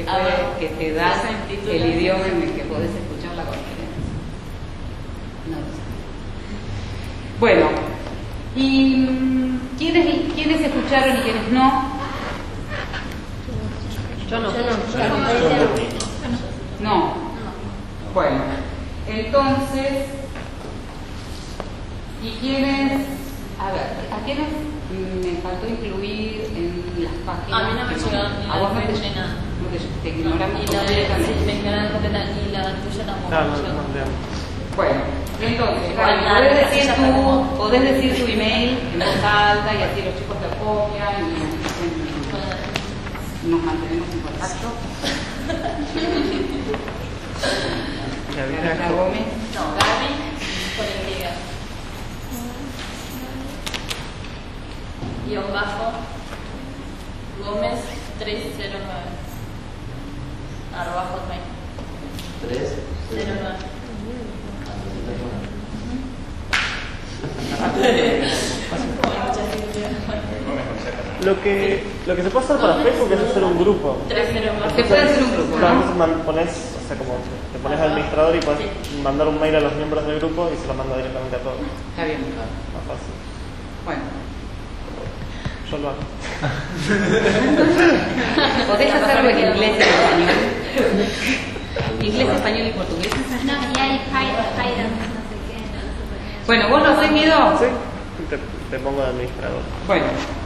que te da el idioma en el que podés escuchar la conferencia. No lo sé. Bueno, ¿y quiénes escucharon y quiénes no? Yo no. No. Bueno, entonces, ¿y quiénes? A ver, ¿a quiénes me faltó incluir en las páginas? A mí no me llegaron. ¿A vos no te llegaron? Te ignoramos completamente. Y la tuya tampoco. Bueno, entonces, Igual podés decir tu email en voz alta y así los chicos te copian y nos mantenemos en contacto. ¿La Gómez? No, Gaby con Y. Gómez 309 @hotmail 309. Lo que se puede hacer para Facebook es hacer un grupo. Se puede hacer un grupo, ¿no? Entonces pones, o sea, como te pones administrador y puedes mandar un mail a los miembros del grupo y se lo manda directamente a todos. Está bien. Más fácil. Bueno. Yo lo hago. ¿Podés hacerlo en inglés y español? Inglés, español y portugués. No, y hay Python, no sé qué. Bueno, ¿vos lo has seguido? Sí, te pongo de administrador. Bueno.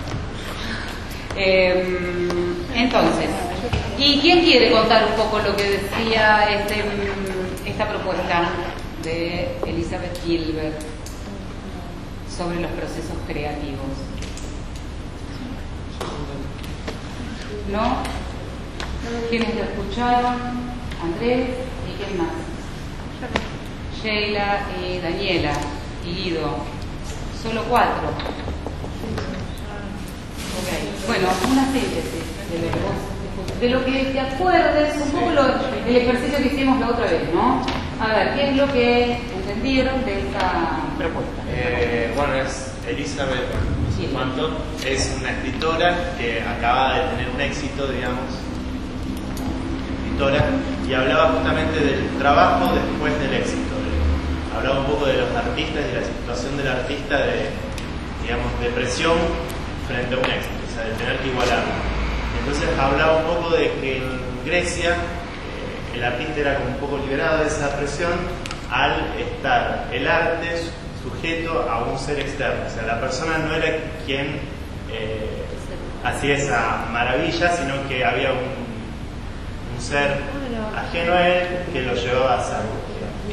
Entonces, ¿y quién quiere contar un poco lo que decía esta propuesta de Elizabeth Gilbert sobre los procesos creativos? ¿No? ¿Quiénes lo escucharon? Andrés y quién más. Sheila y Daniela y Guido. Solo 4. Okay. Bueno, una síntesis de lo que te acuerdes, un poco el ejercicio que hicimos la otra vez, ¿no? A ver, ¿qué es lo que entendieron de esta propuesta? Bueno, es Elizabeth Manton, es una escritora que acaba de tener un éxito, digamos, escritora, y hablaba justamente del trabajo después del éxito. Hablaba un poco de los artistas y de la situación del artista de, digamos, de presión frente a un éxito, o sea, de tener que igualarlo. Entonces hablaba un poco de que en Grecia el artista era como un poco liberado de esa presión al estar el arte sujeto a un ser externo, o sea, la persona no era quien hacía esa maravilla, sino que había un ser ajeno a él que lo llevaba a hacerlo.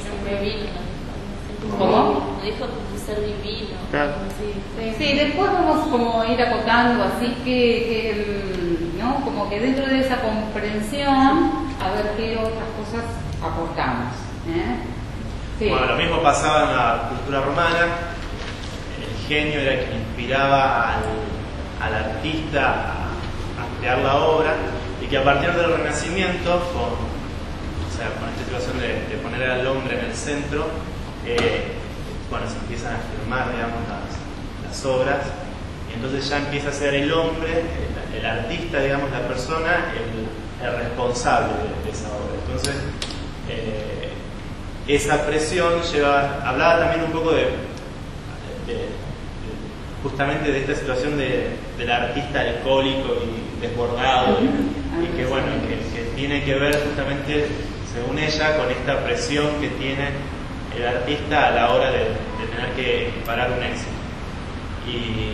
¿Cómo? Dijo un ser divino. Claro. Sí, después vamos como a ir acotando, así que ¿no? Como que dentro de esa comprensión, a ver qué otras cosas aportamos. Sí. Bueno, lo mismo pasaba en la cultura romana. El genio era quien inspiraba al artista a crear la obra, y que a partir del Renacimiento, con esta situación de poner al hombre en el centro, bueno, se empiezan a firmar, digamos, las obras, y entonces ya empieza a ser el hombre, el artista, digamos, la persona, el responsable de esa obra. Entonces, esa presión hablaba también un poco justamente de esta situación del artista alcohólico y desbordado, y que bueno, que tiene que ver justamente, según ella, con esta presión que tiene el artista a la hora de tener que parar un éxito. Y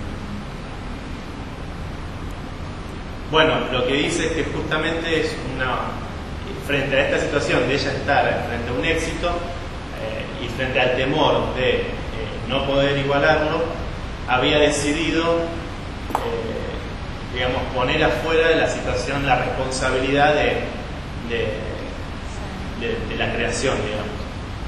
bueno, lo que dice es que justamente es frente a esta situación de ella estar frente a un éxito y frente al temor de no poder igualarlo, había decidido digamos, poner afuera de la situación la responsabilidad de la creación, digamos.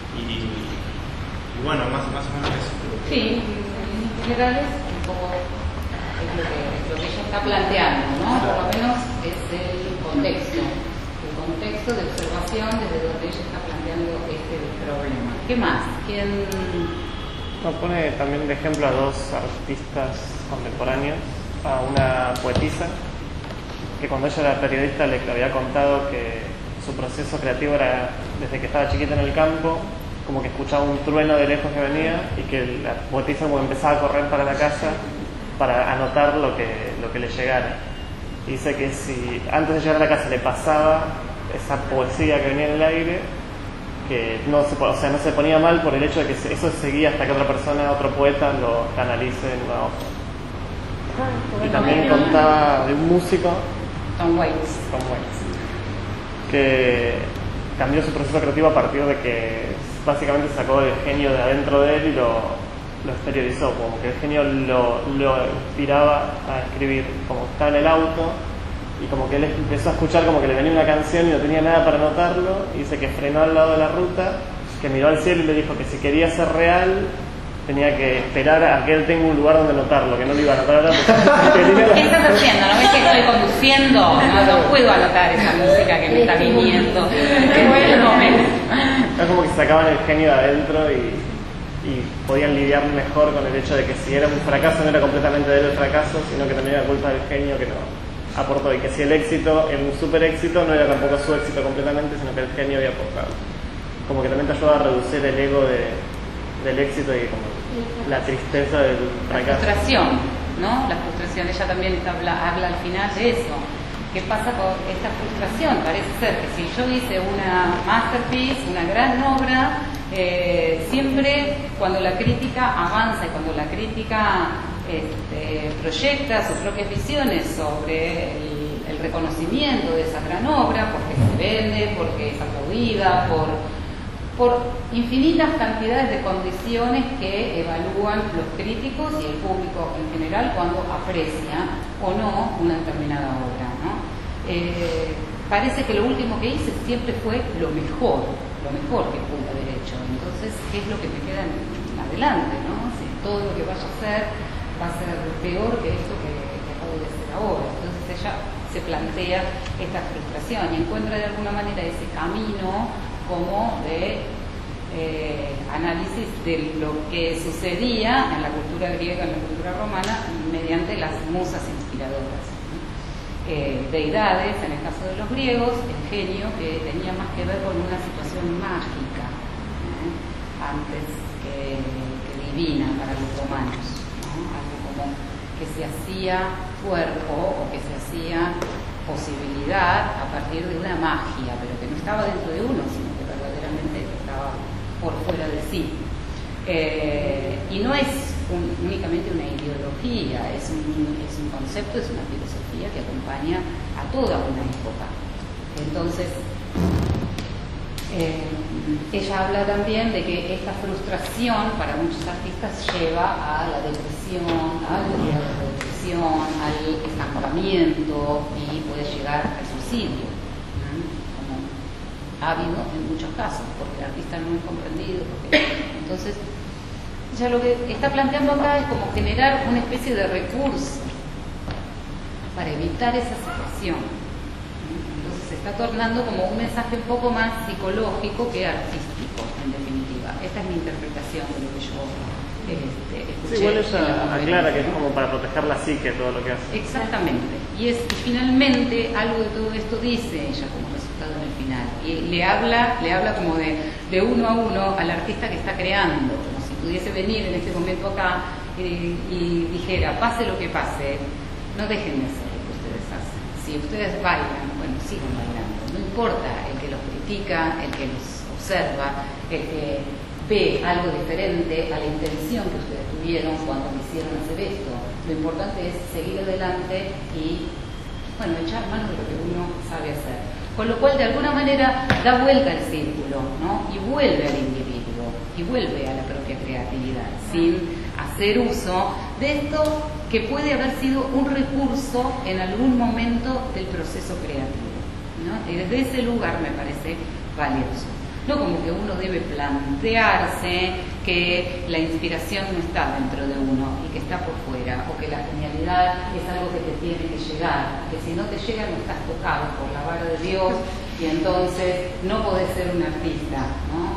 Y bueno, más o menos eso. Sí, en general es un poco lo que ella está planteando, ¿no? Por lo menos es el contexto de observación desde donde ella está planteando este problema. ¿Qué más? ¿Quién? No, pone también de ejemplo a 2 artistas contemporáneos, a una poetisa que cuando ella era periodista le había contado que su proceso creativo era desde que estaba chiquita en el campo, como que escuchaba un trueno de lejos que venía y que la poetisa como empezaba a correr para la casa para anotar lo que le llegara. Y dice que si antes de llegar a la casa le pasaba esa poesía que venía en el aire, que no se ponía mal por el hecho de que eso seguía hasta que otra persona, otro poeta lo canalice en una hoja. Y también contaba de un músico, Tom Waits, que cambió su proceso creativo a partir de que básicamente sacó el genio de adentro de él y lo exteriorizó, como que el genio lo inspiraba a escribir, como estaba en el auto y como que él empezó a escuchar como que le venía una canción y no tenía nada para anotarlo, y dice que frenó al lado de la ruta, que miró al cielo y le dijo que si quería ser real tenía que esperar a que él tenga un lugar donde anotarlo, que no lo iba a anotar ahora. ¿Qué estás haciendo? ¿No ves que estoy conduciendo? No puedo anotar esa música que me está viniendo. Es como que sacaban el genio de adentro y podían lidiar mejor con el hecho de que si era un fracaso no era completamente de él el fracaso, sino que también era culpa del genio que no aportó, y que si el éxito era un super éxito no era tampoco su éxito completamente, sino que el genio había aportado. Como que también te ayuda a reducir el ego del éxito y como la tristeza del fracaso. La frustración, ¿no? La frustración, ella también habla al final de eso. ¿Qué pasa con esta frustración? Parece ser que si yo hice una masterpiece, una gran obra, siempre cuando la crítica avanza y cuando la crítica proyecta sus propias visiones sobre el reconocimiento de esa gran obra, porque se vende, porque es aplaudida, por infinitas cantidades de condiciones que evalúan los críticos y el público en general cuando aprecia o no una determinada obra, ¿no? Parece que lo último que hice siempre fue lo mejor que pude haber hecho. Entonces, ¿qué es lo que me queda en adelante, ¿no? Si todo lo que vaya a hacer va a ser peor que esto que acabo de hacer ahora. Entonces ella se plantea esta frustración y encuentra de alguna manera ese camino como de análisis de lo que sucedía en la cultura griega, en la cultura romana, mediante las musas inspiradoras, ¿no? Deidades, en el caso de los griegos, el genio, que tenía más que ver con una situación mágica, antes que divina para los romanos, ¿no? Algo como que se hacía cuerpo o que se hacía posibilidad a partir de una magia, pero que no estaba dentro de uno, sino que verdaderamente estaba por fuera de sí. Y no es únicamente una ideología, es un concepto, es una filosofía que acompaña a toda una época. Entonces, ella habla también de que esta frustración para muchos artistas lleva a la depresión, al estancamiento y puede llegar al suicidio, ¿no? Como ha habido en muchos casos, porque el artista no es comprendido. Entonces, ella lo que está planteando acá es como generar una especie de recurso para evitar esa situación. Entonces se está tornando como un mensaje un poco más psicológico que artístico, en definitiva. Esta es mi interpretación de lo que yo escuché. Sí, igual ella aclara que es como para proteger la psique todo lo que hace. Exactamente. Y finalmente algo de todo esto dice ella como resultado en el final. Y le habla como de uno a uno al artista que está creando, como si pudiese venir en este momento acá y dijera, pase lo que pase, no dejen de hacer lo que ustedes hacen. Si ustedes bailan, bueno, sigan bailando. No importa el que los critica, el que los observa, el que ve algo diferente a la intención que ustedes tuvieron cuando quisieron hacer esto. Lo importante es seguir adelante y, bueno, echar mano de lo que uno sabe hacer. Con lo cual, de alguna manera, da vuelta al círculo, ¿no? Y vuelve al individuo, y vuelve a la propia creatividad, sin hacer uso de esto que puede haber sido un recurso en algún momento del proceso creativo, ¿no? Y desde ese lugar me parece valioso. No como que uno debe plantearse que la inspiración no está dentro de uno y que está por fuera, o que la genialidad es algo que te tiene que llegar, que si no te llega no estás tocado por la vara de Dios y entonces no podés ser un artista, ¿no?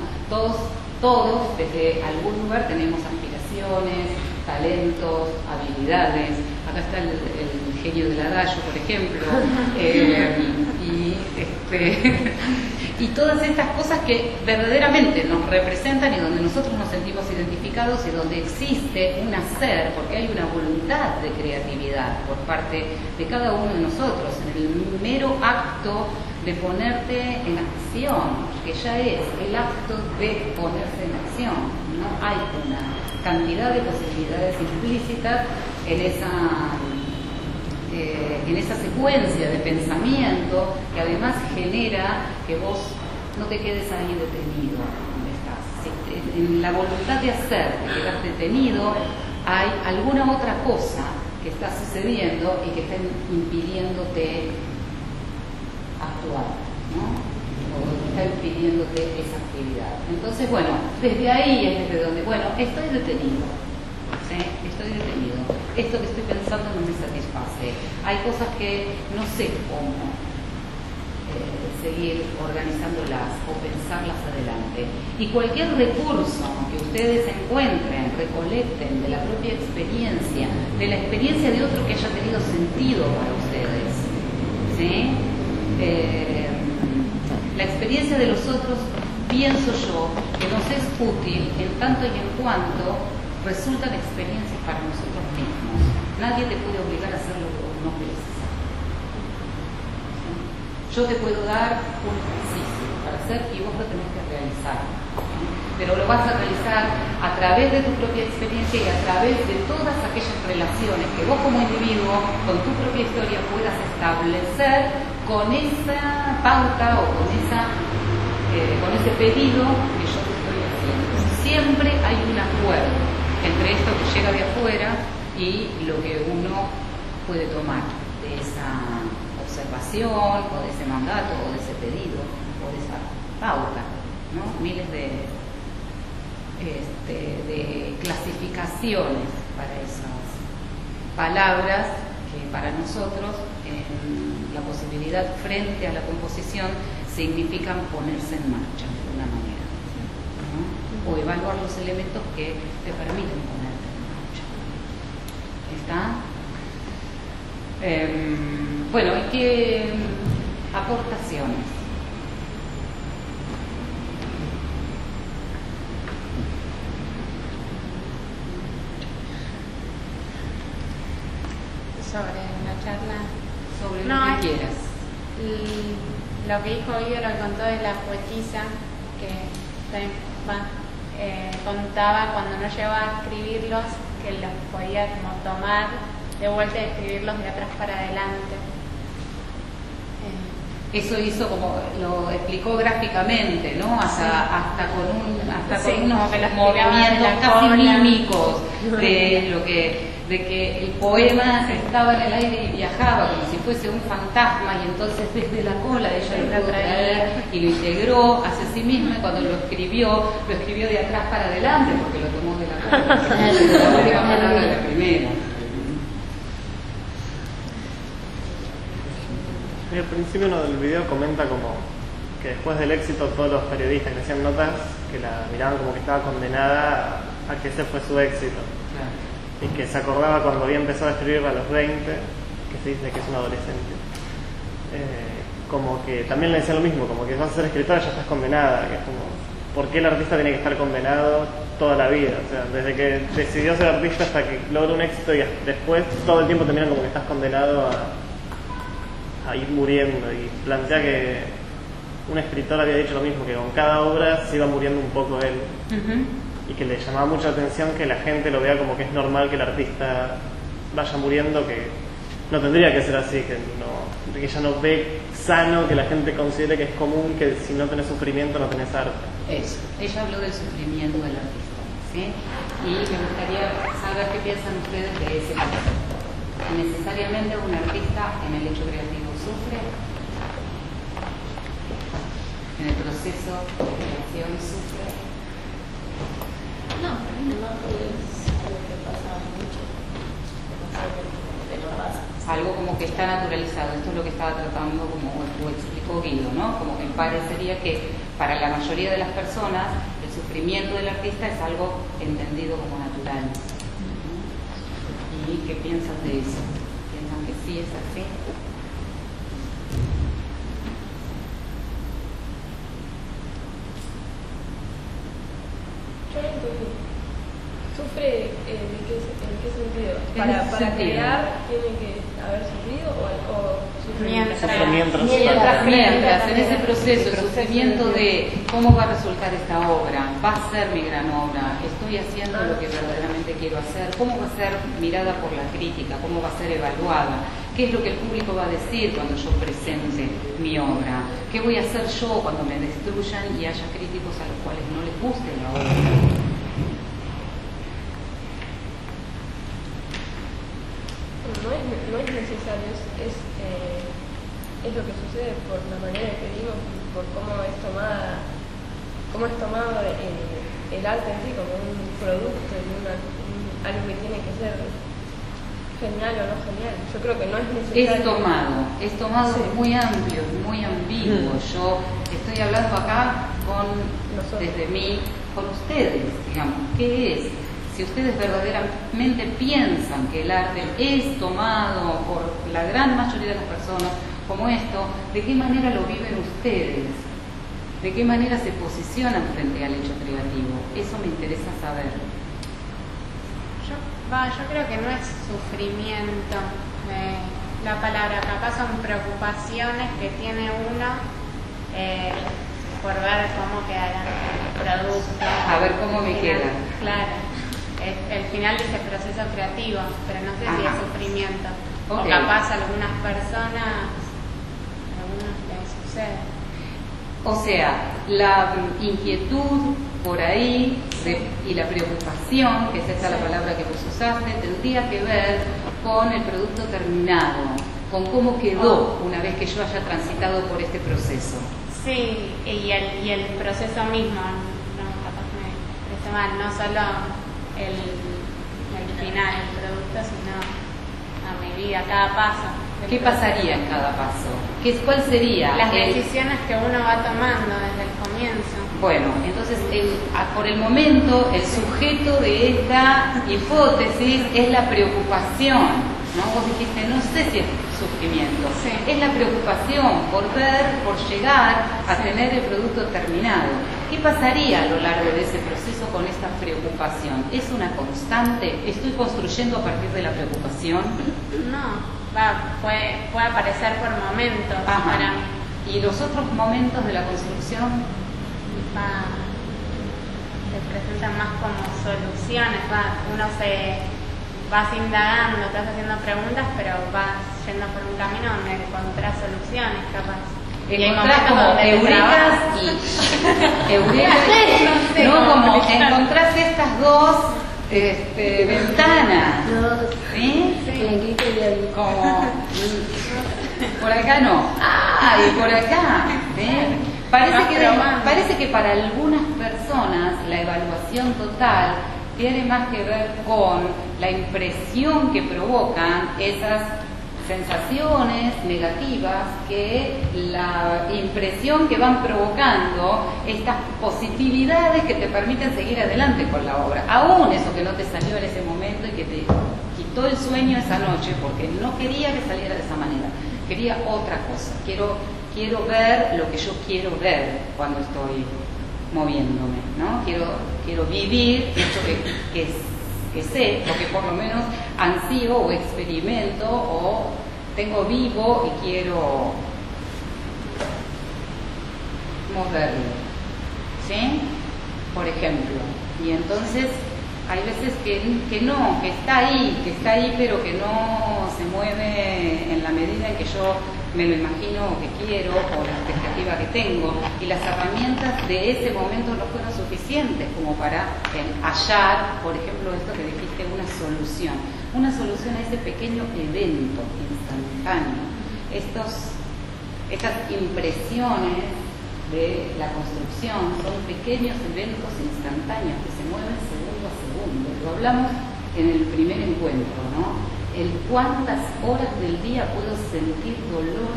Todos desde algún lugar tenemos aspiraciones, talentos, habilidades. acá está el genio del adagio, por ejemplo, y todas estas cosas que verdaderamente nos representan y donde nosotros nos sentimos identificados y donde existe un hacer, porque hay una voluntad de creatividad por parte de cada uno de nosotros, en el mero acto de ponerte en acción, que ya es el acto de ponerse en acción, ¿no? Hay una cantidad de posibilidades implícitas en esa secuencia de pensamiento que además genera que vos no te quedes ahí detenido donde estás. En la voluntad de hacer, de quedar detenido, hay alguna otra cosa que está sucediendo y que está impidiéndote actuar, ¿no? O está impidiéndote esa actividad. Entonces, bueno, desde ahí es desde donde, bueno, estoy detenido. ¿Sí? Estoy detenido. Esto que estoy pensando no me satisface. Hay cosas que no sé cómo seguir organizándolas o pensarlas adelante. Y cualquier recurso que ustedes encuentren, recolecten de la propia experiencia, de la experiencia de otro que haya tenido sentido para ustedes, ¿sí? La experiencia de los otros, pienso yo, que nos es útil en tanto y en cuanto resultan experiencias para nosotros mismos. Nadie te puede obligar a hacer lo que vos no querés hacer. Yo te puedo dar un ejercicio para hacer y vos lo tenés que realizar. Pero lo vas a realizar a través de tu propia experiencia y a través de todas aquellas relaciones que vos como individuo, con tu propia historia, puedas establecer con esa pauta o con ese pedido que yo te estoy haciendo. Siempre hay un acuerdo entre esto que llega de afuera y lo que uno puede tomar de esa observación o de ese mandato o de ese pedido o de esa pauta, ¿no? Miles de clasificaciones para esas palabras que para nosotros en la posibilidad frente a la composición significan ponerse en marcha de alguna manera, ¿no? O evaluar los elementos que te permiten ponerte en marcha. ¿Está? Bueno, ¿y qué aportaciones? Sobre la charla. Sobre lo que quieras. Lo que dijo Guido lo contó de la poetisa que contaba cuando no llegaba a escribirlos que los podía como tomar de vuelta y escribirlos de atrás para adelante. Eso hizo como, lo explicó gráficamente, ¿no? Hasta con unos movimientos casi mímicos de que el poema estaba en el aire y viajaba como si fuese un fantasma, y entonces desde la cola ella lo pudo traer y lo integró hacia sí misma, y cuando lo escribió de atrás para adelante porque lo tomó de la cola. La primera. Al principio uno del video comenta como que después del éxito todos los periodistas que hacían notas que la miraban como que estaba condenada a que ese fue su éxito. Claro. Y que se acordaba cuando había empezado a escribir a los 20, que se dice que es un adolescente, como que también le decía lo mismo, como que vas a ser escritora ya estás condenada, que es como, ¿por qué el artista tiene que estar condenado toda la vida? O sea, desde que decidió ser artista hasta que logra un éxito y después todo el tiempo te miran como que estás condenado a ir muriendo, y plantea que un escritor había dicho lo mismo, que con cada obra se iba muriendo un poco él. Y que le llamaba mucha atención que la gente lo vea como que es normal que el artista vaya muriendo, que no tendría que ser así, que ella no ve sano que la gente considere que es común que si no tenés sufrimiento no tenés arte. Eso, ella habló del sufrimiento del artista, ¿sí? Y me gustaría saber qué piensan ustedes de ese concepto. ¿Necesariamente un artista en el hecho creativo sufre? ¿En el proceso de creación sufre? No, no es algo que pasa mucho. Algo como que está naturalizado. Esto es lo que estaba tratando, como lo explicó Guido, ¿no? Como que parecería que para la mayoría de las personas el sufrimiento del artista es algo entendido como natural. Y así? ¿Qué piensan de eso? ¿Piensan que sí es así? Yo no entendí. ¿Sufre en qué sentido? Para sentido. crear tiene que haber sufrido o sufre Mientras en ese proceso, el sufrimiento de cómo va a resultar esta obra, va a ser mi gran obra, estoy haciendo lo que verdaderamente quiero hacer, cómo va a ser mirada por la crítica, cómo va a ser evaluada, qué es lo que el público va a decir cuando yo presente mi obra, qué voy a hacer yo cuando me destruyan y haya críticos a los cuales no les guste la obra. No es necesario, es lo que sucede por la manera que digo, por cómo es tomado el arte en sí como un producto, algo que tiene que ser genial o no genial. Yo creo que no es necesario. Es tomado sí. Muy amplio, muy ambiguo. Yo estoy hablando acá desde mí, con ustedes, digamos, ¿qué es? Si ustedes verdaderamente piensan que el arte es tomado por la gran mayoría de las personas como esto, ¿de qué manera lo viven ustedes? ¿De qué manera se posicionan frente al hecho creativo? Eso me interesa saber. Yo creo que no es sufrimiento la palabra, capaz son preocupaciones que tiene uno por ver cómo quedarán el producto. A ver cómo me queda. Claro. El final de ese proceso creativo, pero no sé si es sufrimiento. Okay. O capaz a algunas personas, les sucede. O sea, la inquietud por ahí y la preocupación, que es esa la palabra que vos usaste, tendría que ver con el producto terminado, con cómo quedó una vez que yo haya transitado por este proceso. Sí, y el proceso mismo, no, capaz me expresé mal, no solo el final, el producto, sino a mi vida, cada paso. ¿Qué pasaría en cada paso? ¿Cuál sería? Las decisiones que uno va tomando desde el comienzo. Bueno, entonces por el momento el sujeto de esta hipótesis es la preocupación, ¿no? Vos dijiste, no sé si es sufrimiento, sí. Es la preocupación por llegar a tener el producto terminado. ¿Qué pasaría a lo largo de ese proceso con esta preocupación? ¿Es una constante? ¿Estoy construyendo a partir de la preocupación? No. Puede aparecer por momentos. Ajá. Para mí. ¿Y los otros momentos de la construcción? Se presentan más como soluciones. Uno se vas indagando, estás haciendo preguntas, pero vas yendo por un camino donde encontrás soluciones, capaz. Encontrás como eurekas y no, como encontrás estas dos ventanas, ¿sí? Sí. Como por acá no, y por acá, ¿sí? Parece que para algunas personas la evaluación total tiene más que ver con la impresión que provocan esas sensaciones negativas, que la impresión que van provocando estas positividades que te permiten seguir adelante con la obra, aún eso que no te salió en ese momento y que te quitó el sueño esa noche porque no quería que saliera de esa manera, quería otra cosa, quiero ver lo que yo quiero ver cuando estoy moviéndome, ¿no? Quiero vivir esto que sé, o que por lo menos ansío o experimento o tengo vivo y quiero moverlo, ¿sí? Por ejemplo. Y entonces hay veces que no, que está ahí, pero que no se mueve en la medida en que yo me lo imagino o que quiero o la expectativa que tengo, y las herramientas de ese momento no fueron suficientes como para hallar, por ejemplo, esto que dijiste, una solución a ese pequeño evento instantáneo. Estas impresiones de la construcción son pequeños eventos instantáneos que se mueven segundo a segundo. Lo hablamos en el primer encuentro, ¿no? El cuántas horas del día puedo sentir dolor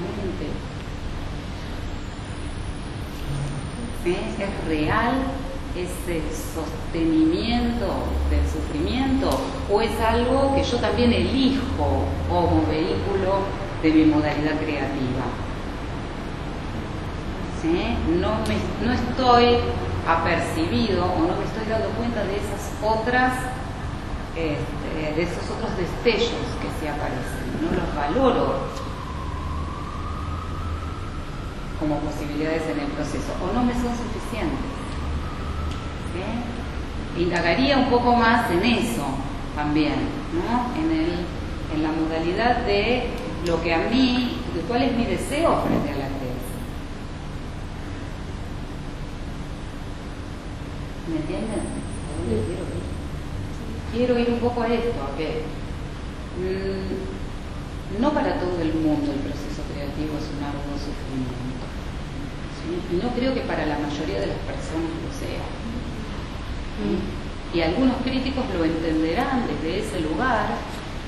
sostenidamente. ¿Sí? Es real ¿Es el sostenimiento del sufrimiento o es algo que yo también elijo como vehículo de mi modalidad creativa? ¿Sí? No estoy apercibido o no me estoy dando cuenta de esas otras, de esos otros destellos que se aparecen, no los valoro como posibilidades en el proceso o no me son suficientes. ¿Sí? Indagaría un poco más en eso también, ¿no? En la modalidad de lo que a mí, de cuál es mi deseo frente a la creencia. ¿Me entienden? ¿A dónde quiero ir? Quiero ir un poco a esto, a que no para todo el mundo el proceso creativo es un arduo sufrimiento. ¿Sí? Y no creo que para la mayoría de las personas lo sea. Y algunos críticos lo entenderán desde ese lugar,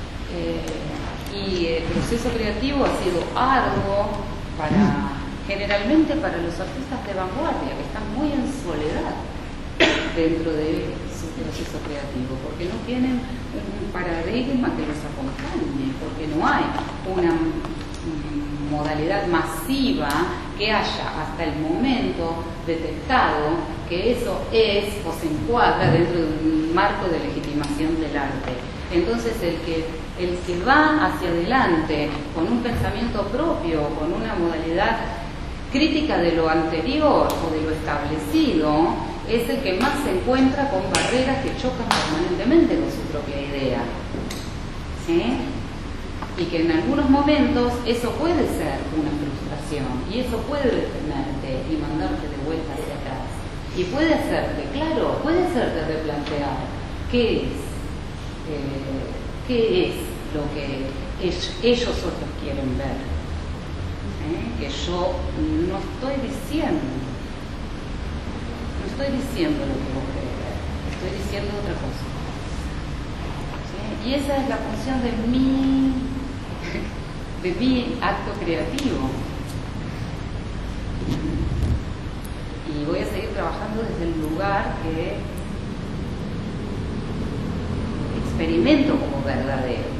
y el proceso creativo ha sido arduo generalmente para los artistas de vanguardia, que están muy en soledad dentro de su proceso creativo, porque no tienen un paradigma que los acompañe, porque no hay una modalidad masiva que haya hasta el momento detectado que eso es o se encuadra dentro de un marco de legitimación del arte. Entonces el que va hacia adelante con un pensamiento propio, con una modalidad crítica de lo anterior o de lo establecido, es el que más se encuentra con barreras que chocan permanentemente con su propia idea. ¿Sí? Y que en algunos momentos eso puede ser una frustración y eso puede detenerte y mandarte de vuelta hacia atrás. Y puede hacerte, claro, puede hacerte replantear qué es lo que ellos otros quieren ver. Que yo no estoy diciendo lo que vos querés ver, estoy diciendo otra cosa. ¿Sí? Y esa es la función de mi acto creativo. Y voy a seguir trabajando desde el lugar que experimento como verdadero.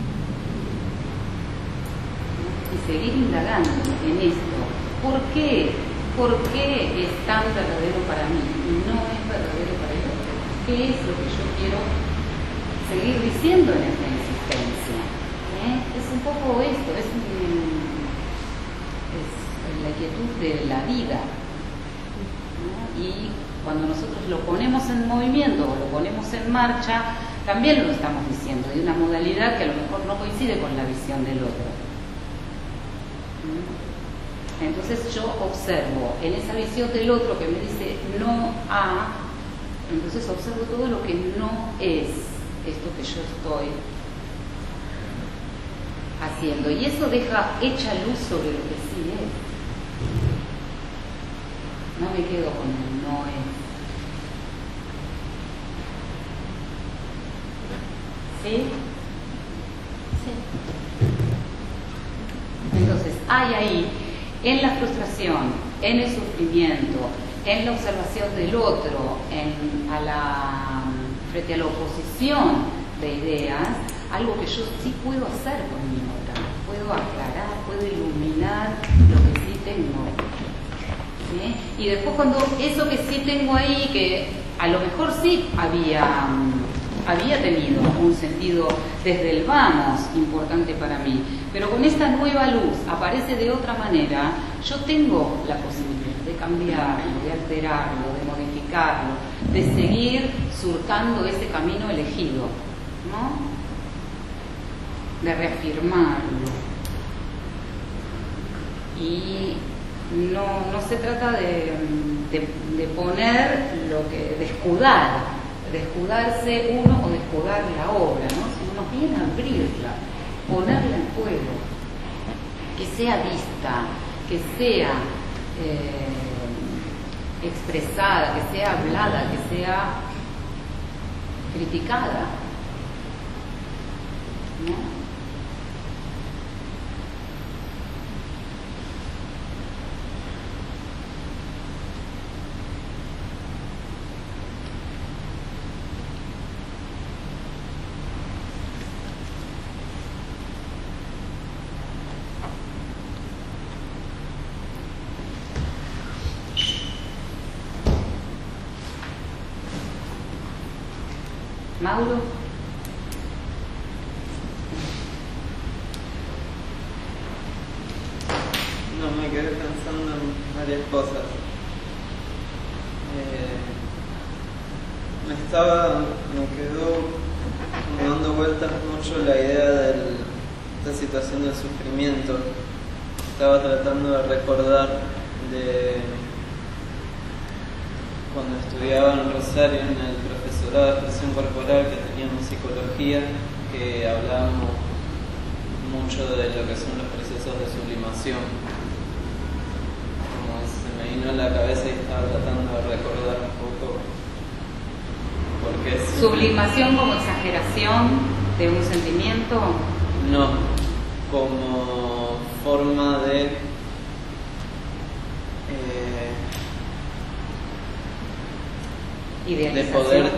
Y seguir indagando en esto. ¿Por qué? ¿Por qué es tan verdadero para mí y no es verdadero para el otro? ¿Qué es lo que yo quiero seguir diciendo en esta existencia? Es un poco esto, es la quietud de la vida. ¿No? Y cuando nosotros lo ponemos en movimiento o lo ponemos en marcha, también lo estamos diciendo de una modalidad que a lo mejor no coincide con la visión del otro. Entonces yo observo en esa visión del otro que me dice no a, entonces observo todo lo que no es esto que yo estoy haciendo, y eso deja hecha luz sobre lo que sí es. No me quedo con el no es. ¿Sí? Sí. Entonces hay ahí, en la frustración, en el sufrimiento, en la observación del otro, frente a la oposición de ideas, algo que yo sí puedo hacer con mi obra. Puedo aclarar, puedo iluminar lo que sí tengo. ¿Sí? Y después cuando eso que sí tengo ahí, que a lo mejor sí había tenido un sentido desde el vamos importante para mí, pero con esta nueva luz aparece de otra manera, yo tengo la posibilidad de cambiarlo, de alterarlo, de modificarlo, de seguir surcando ese camino elegido, ¿no? De reafirmarlo. Y no se trata de poner lo que, de escudarse uno o de escudar la obra, ¿no? Sino más bien abrirla, ponerla en juego, que sea vista, que sea expresada, que sea hablada, que sea criticada, ¿no? Mauro. No, me quedé pensando en varias cosas. Me quedó como dando vueltas mucho la idea de esta situación del sufrimiento. Estaba tratando de recordar de cuando estudiaba en Rosario en el profesorado de expresión corporal que teníamos psicología, que hablábamos mucho de lo que son los procesos de sublimación. Como se me vino a la cabeza y estaba tratando de recordar un poco por qué. ¿Sublimación como exageración de un sentimiento? No, como forma de poder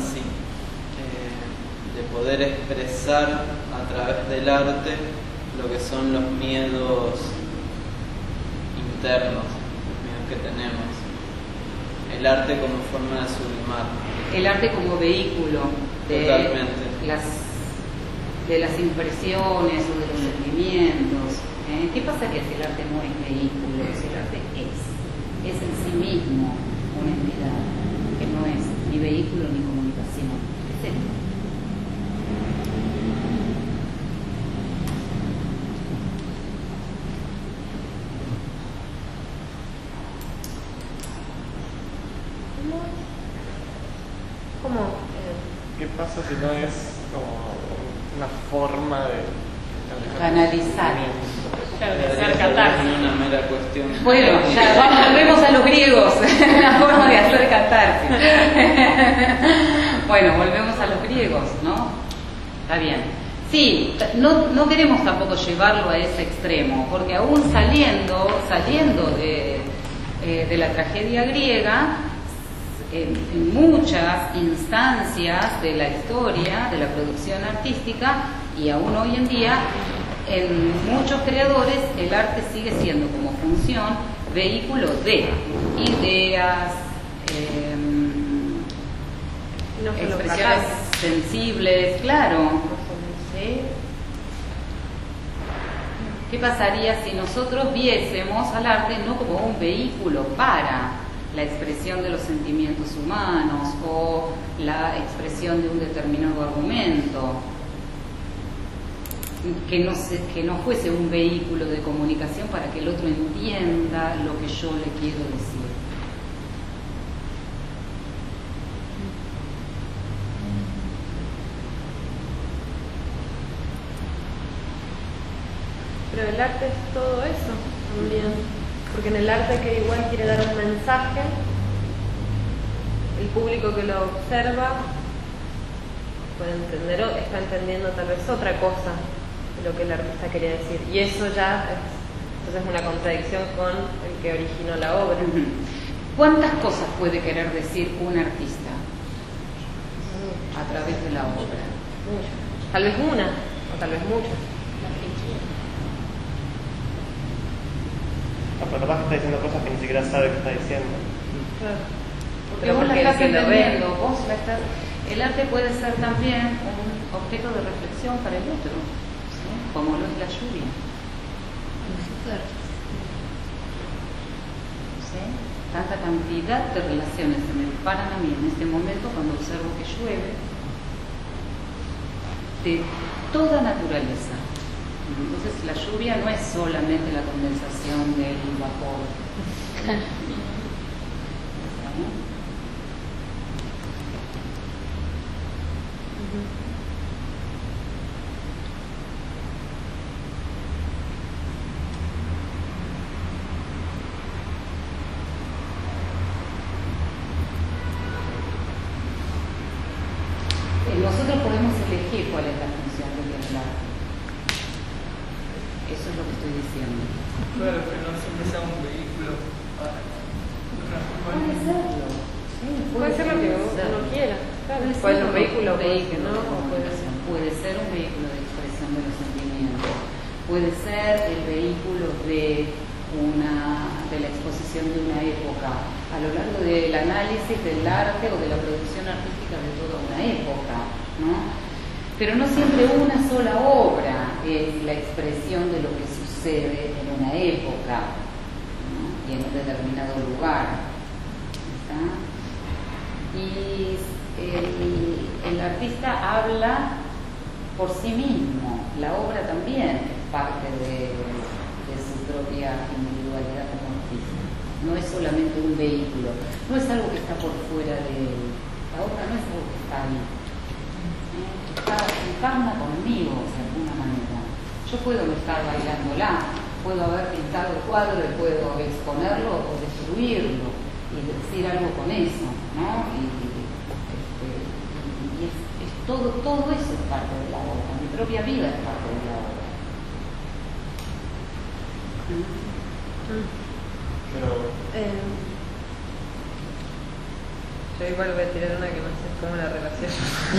de poder expresar a través del arte lo que son los miedos internos, los miedos que tenemos. El arte como forma de sublimar. El arte como vehículo de las impresiones o de los sentimientos. ¿Qué pasaría si el arte no es vehículo? Si el arte es en sí mismo una entidad que no es ni vehículo ni comunicación. ¿Qué es esto? ¿Cómo? ¿Qué pasa si no es como una forma de canalizar? Debería ser una mera cuestión. Bueno, ya volvemos a los griegos, la forma de hacer catarsis. Bueno, volvemos a los griegos, ¿no? Está bien. Sí, no queremos tampoco llevarlo a ese extremo, porque aún saliendo de la tragedia griega, en muchas instancias de la historia, de la producción artística, y aún hoy en día, en muchos creadores, el arte sigue siendo como función vehículo de ideas, expresiones sensibles, claro. ¿Sí? ¿Qué pasaría si nosotros viésemos al arte no como un vehículo para la expresión de los sentimientos humanos o la expresión de un determinado argumento? Que no fuese un vehículo de comunicación para que el otro entienda lo que yo le quiero decir. Pero el arte es todo eso también, porque en el arte que igual quiere dar un mensaje, el público que lo observa puede entender, está entendiendo tal vez otra cosa de lo que el artista quería decir, y eso ya es una contradicción con el que originó la obra. ¿Cuántas cosas puede querer decir un artista a través de la obra? Muchas. Tal vez una, o tal vez muchas. Pero capaz que está diciendo cosas que ni siquiera sabe que está diciendo. Claro. Porque vos la estás entendiendo, el arte puede ser también un objeto de reflexión para el otro, ¿sí? Como lo es la lluvia. ¿Sí? Tanta cantidad de relaciones se me disparan a mí en este momento cuando observo que llueve, de toda naturaleza. Entonces la lluvia no es solamente la condensación del vapor. Nosotros podemos elegir cuál es la función del arte. Eso es lo que estoy diciendo. Claro, que no siempre sea un vehículo para una forma. Puede serlo. Sí, puede ser lo que uno quiera. Claro. Puede ser un vehículo, vehículo ¿no? de comunicación. Puede ser un vehículo de expresión de los sentimientos. Puede ser el vehículo de la exposición de una época a lo largo del análisis del arte o de la producción artística de toda una época. ¿no? Pero no siempre una sola obra es la expresión de lo que sucede en una época, ¿no? Y en un determinado lugar. ¿Está? Y el artista habla por sí mismo, la obra también es parte de su propia individualidad como artista. No es solamente un vehículo, no es algo que está por fuera de él, la obra no es algo que está ahí. Encarna conmigo de alguna manera. Yo puedo no estar bailándola, puedo haber pintado el cuadro y puedo exponerlo o destruirlo y decir algo con eso, ¿no? Y es todo eso es parte de la obra, mi propia vida es parte de la obra. Yo igual voy a tirar una que no sé cómo la relación.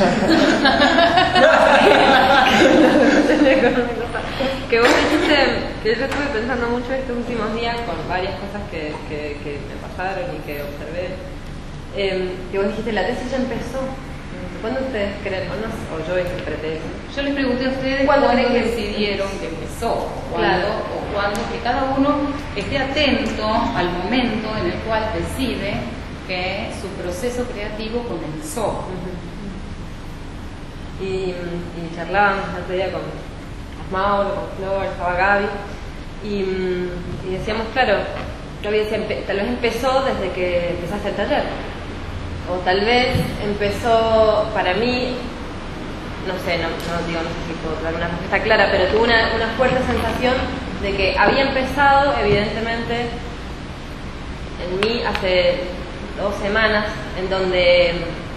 Que vos dijiste, que yo estuve pensando mucho estos últimos días con varias cosas que me pasaron y que observé. Que vos dijiste, la tesis ya empezó. ¿Cuándo ustedes creen? O yo interpreté eso. Yo les pregunté a ustedes cuándo decidieron que empezó, o cuándo, que cada uno esté atento al momento en el cual decide que su proceso creativo comenzó. Y charlábamos el otro día con Mauro, con Flor, estaba Gaby, y decíamos, claro, Gaby decía, tal vez empezó desde que empezaste el taller, o tal vez empezó, para mí, no sé si puedo dar una respuesta clara, pero tuve una fuerte sensación de que había empezado, evidentemente, en mí hace 2 semanas, en donde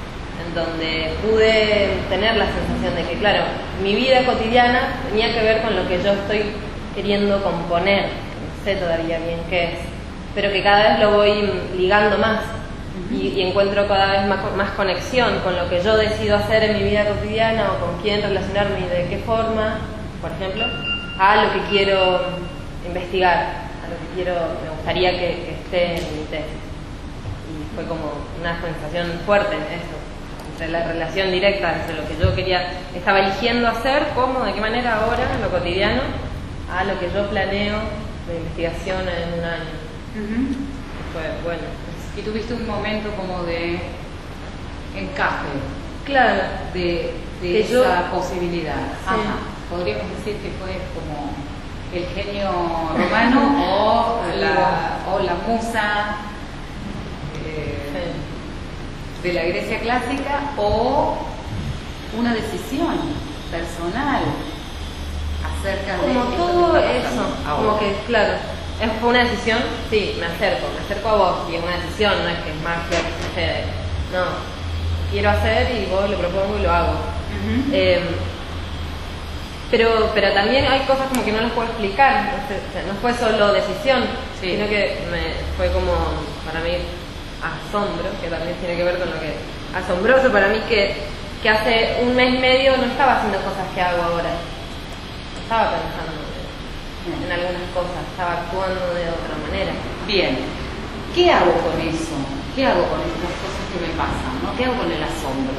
pude tener la sensación de que, claro, mi vida cotidiana tenía que ver con lo que yo estoy queriendo componer, no sé todavía bien qué es, pero que cada vez lo voy ligando más y encuentro cada vez más conexión con lo que yo decido hacer en mi vida cotidiana o con quién relacionarme y de qué forma, por ejemplo, a lo que quiero investigar, a lo que me gustaría que esté en mi tesis. Y fue como una sensación fuerte eso, entre la relación directa entre lo que yo estaba eligiendo hacer, cómo, de qué manera ahora, en lo cotidiano, a lo que yo planeo de investigación en un año. Fue bueno. Y tuviste un momento como de encaje, claro, de esa posibilidad. Sí. Ajá. Podríamos decir que fue como el genio romano o la musa de la Grecia clásica, o una decisión personal acerca de como todo eso, como que claro, fue una decisión, sí, me acerco a vos, y es una decisión, no es que es magia que sucede, no, quiero hacer y vos lo propongo y lo hago. Pero también hay cosas como que no las puedo explicar, no fue solo decisión, sino que fue como, para mí, asombro, que también tiene que ver con lo que asombroso para mí, que hace 1 mes y medio no estaba haciendo cosas que hago ahora, estaba pensando en algunas cosas, estaba actuando de otra manera. Bien, ¿qué hago con eso? ¿Qué hago con estas cosas que me pasan? ¿No? ¿Qué hago con el asombro?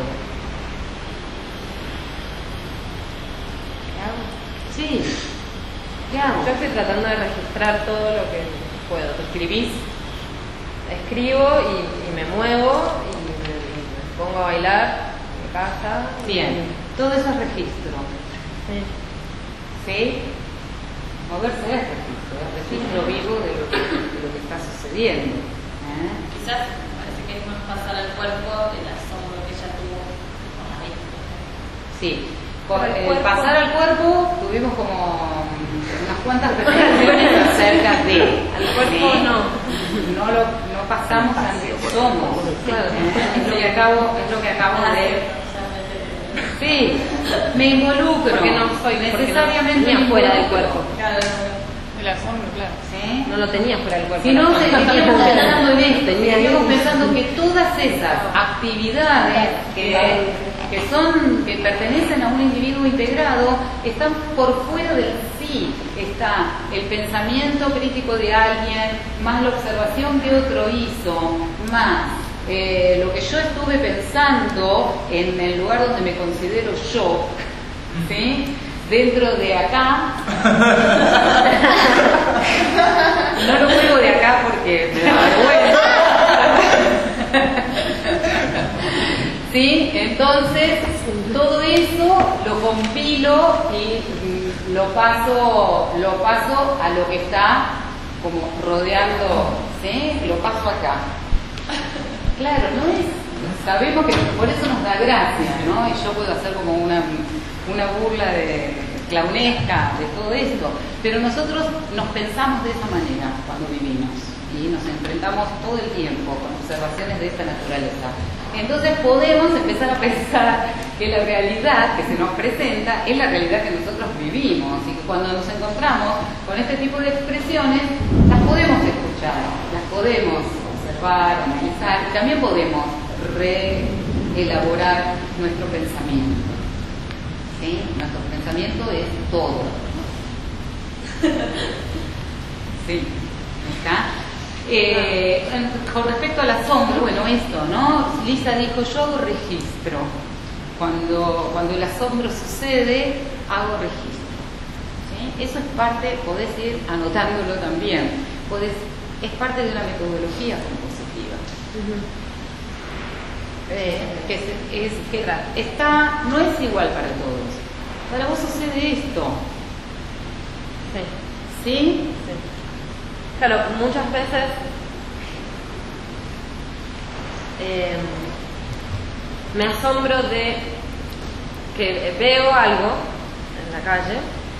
¿Qué hago? Sí, ¿qué hago? Yo estoy tratando de registrar todo lo que puedo. ¿Escribís? Escribo y me muevo y me pongo a bailar en mi casa. Bien, todo eso es registro. ¿Sí? Moverse es registro vivo de lo que está sucediendo. Quizás parece que es más pasar al cuerpo el asombro que ella tuvo con la vista. Sí, pasar al cuerpo tuvimos como unas cuantas reflexiones acerca de. Al cuerpo no pasamos a lo que somos. Es lo que acabo de. Sí, me involucro. Porque no soy necesariamente fuera del cuerpo. El asombro, claro. ¿Sí? No lo tenía fuera del cuerpo. Si no, estaríamos pensando en esto, estaríamos pensando que todas esas actividades que pertenecen a un individuo integrado están por fuera del sí. Está el pensamiento crítico de alguien, más la observación que otro hizo, más lo que yo estuve pensando en el lugar donde me considero yo, ¿sí? Dentro de acá, no lo juego de acá porque me da vergüenza. ¿Sí? Entonces, todo eso lo compilo y lo paso a lo que está como rodeando, ¿sí? Lo paso acá. Claro, no es, sabemos que por eso nos da gracia, ¿no? Y yo puedo hacer como una burla de clownesca de todo esto, pero nosotros nos pensamos de esa manera cuando vivimos y nos enfrentamos todo el tiempo con observaciones de esta naturaleza. Entonces podemos empezar a pensar que la realidad que se nos presenta es la realidad que nosotros vivimos y que cuando nos encontramos con este tipo de expresiones las podemos escuchar, las podemos observar, analizar y también podemos reelaborar nuestro pensamiento. ¿Sí? Nuestro pensamiento es todo. Sí, ¿está? Con respecto al asombro, bueno, esto, ¿no? Lisa dijo, yo hago registro. Cuando el asombro sucede, hago registro. ¿Sí? Eso es parte, podés ir anotándolo también. Es parte de una metodología compositiva. No es igual para todos. Para vos sucede esto. Sí. ¿Sí? Sí. Claro, muchas veces me asombro de que veo algo en la calle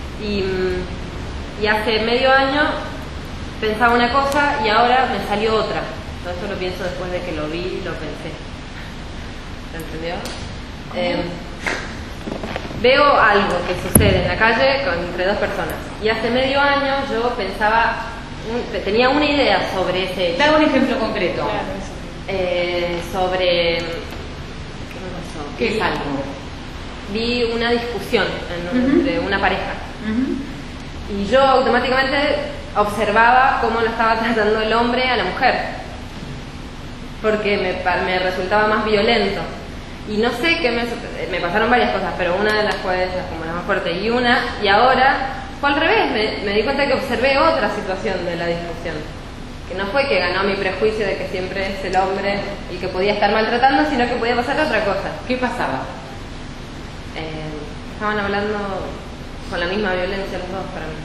y hace medio año pensaba una cosa y ahora me salió otra. Todo eso lo pienso después de que lo vi y lo pensé. ¿Se entendió? Veo algo que sucede en la calle entre dos personas y hace medio año yo pensaba, tenía una idea sobre ese hecho. Da un ejemplo concreto. Sobre ¿qué es algo? Vi una discusión entre una pareja y yo automáticamente observaba cómo lo estaba tratando el hombre a la mujer porque me resultaba más violento y no sé qué me pasaron varias cosas, pero una de las fue esa, como la más fuerte, y ahora fue al revés, me di cuenta que observé otra situación de la discusión, que no fue que ganó mi prejuicio de que siempre es el hombre el que podía estar maltratando, sino que podía pasar otra cosa. ¿Qué pasaba? Estaban hablando con la misma violencia los dos para mí.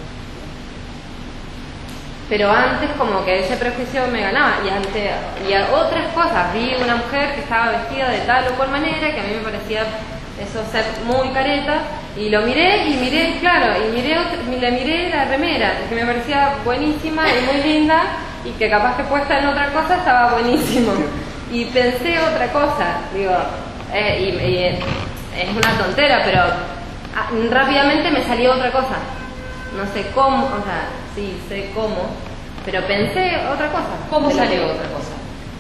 Pero antes como que ese prejuicio me ganaba y a otras cosas, vi una mujer que estaba vestida de tal o cual manera que a mí me parecía eso ser muy careta y lo miré y miré, claro, le miré la remera que me parecía buenísima y muy linda y que capaz que puesta en otra cosa estaba buenísimo y pensé otra cosa, digo, es una tontera, pero rápidamente me salió otra cosa, no sé cómo, o sea, sí sé cómo, pero pensé otra cosa. ¿Cómo salió otra cosa?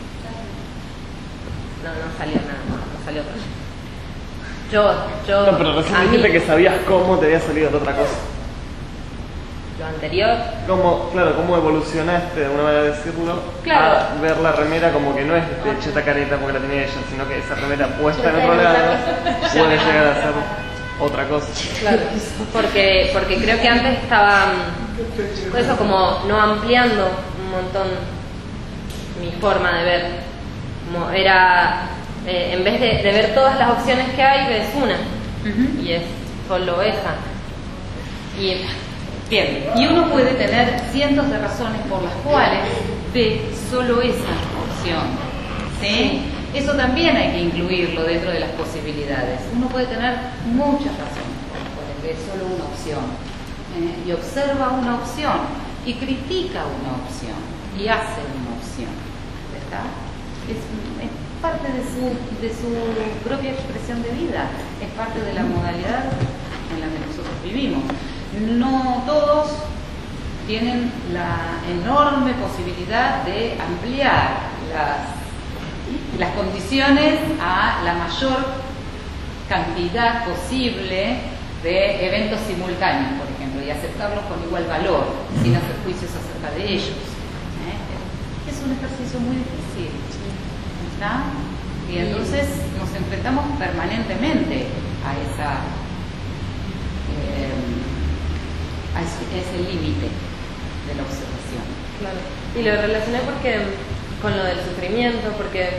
No salió nada, no salió otra cosa. Yo No, pero recién dijiste que sabías cómo te había salido otra cosa. Lo anterior. ¿Cómo evolucionaste de alguna manera de decirlo? Claro. A ver la remera como que no es de cheta careta porque la tenía ella, sino que esa remera puesta en otro lado puede llegar a ser otra cosa. Claro, porque creo que antes estaba eso como no ampliando un montón mi forma de ver, como era en vez de ver todas las opciones que hay, ves una y es solo esa. Y bien, y uno puede tener cientos de razones por las cuales ve solo esa opción, ¿sí? Eso también hay que incluirlo dentro de las posibilidades. Uno puede tener muchas razones por las cuales ve solo una opción, y observa una opción y critica una opción y hace una opción, ¿verdad? Es parte de su propia expresión de vida, es parte de la modalidad en la que nosotros vivimos. No todos tienen la enorme posibilidad de ampliar las condiciones a la mayor cantidad posible de eventos simultáneos, por ejemplo, y aceptarlos con igual valor, sin hacer juicios acerca de ellos. Es un ejercicio muy difícil. ¿Está? Y entonces nos enfrentamos permanentemente a ese límite de la observación. Claro. Y lo relacioné con lo del sufrimiento, porque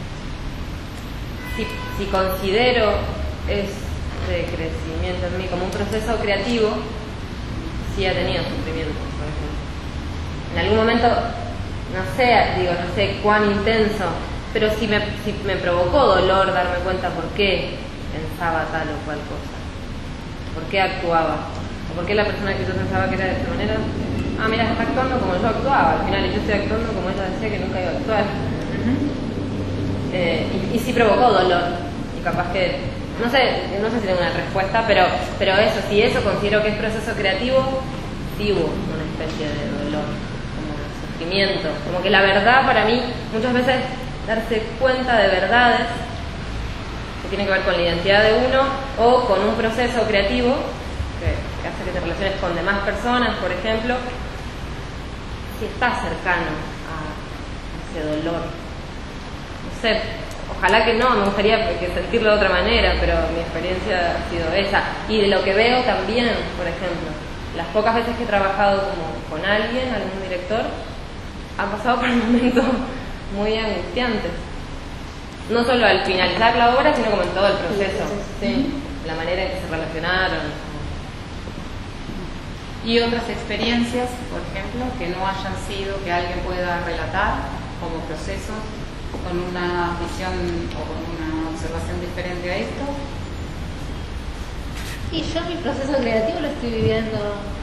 si considero este crecimiento en mí como un proceso creativo, sí ha tenido sufrimiento, por ejemplo. En algún momento, no sé cuán intenso, pero si me provocó dolor darme cuenta por qué pensaba tal o cual cosa, por qué actuaba, o por qué la persona que yo pensaba que era de esta manera, mira, está actuando como yo actuaba, al final yo estoy actuando como ella decía que nunca iba a actuar. Y sí provocó dolor, y capaz que, no sé si tengo una respuesta, pero eso, si eso considero que es proceso creativo, sí hubo una especie de dolor, como de sufrimiento, como que la verdad para mí, muchas veces darse cuenta de verdades que tienen que ver con la identidad de uno o con un proceso creativo que hace que te relaciones con demás personas, por ejemplo, si está cercano a ese dolor. No sé, ojalá que no, me gustaría sentirlo de otra manera, pero mi experiencia ha sido esa. Y de lo que veo también, por ejemplo, las pocas veces que he trabajado con alguien, algún director, han pasado por momentos muy angustiantes. No solo al finalizar la obra, sino como en todo el proceso. Sí, la manera en que se relacionaron. Y otras experiencias, por ejemplo, que no hayan sido que alguien pueda relatar como procesos con una visión o con una observación diferente a esto. Y yo mi proceso creativo lo estoy viviendo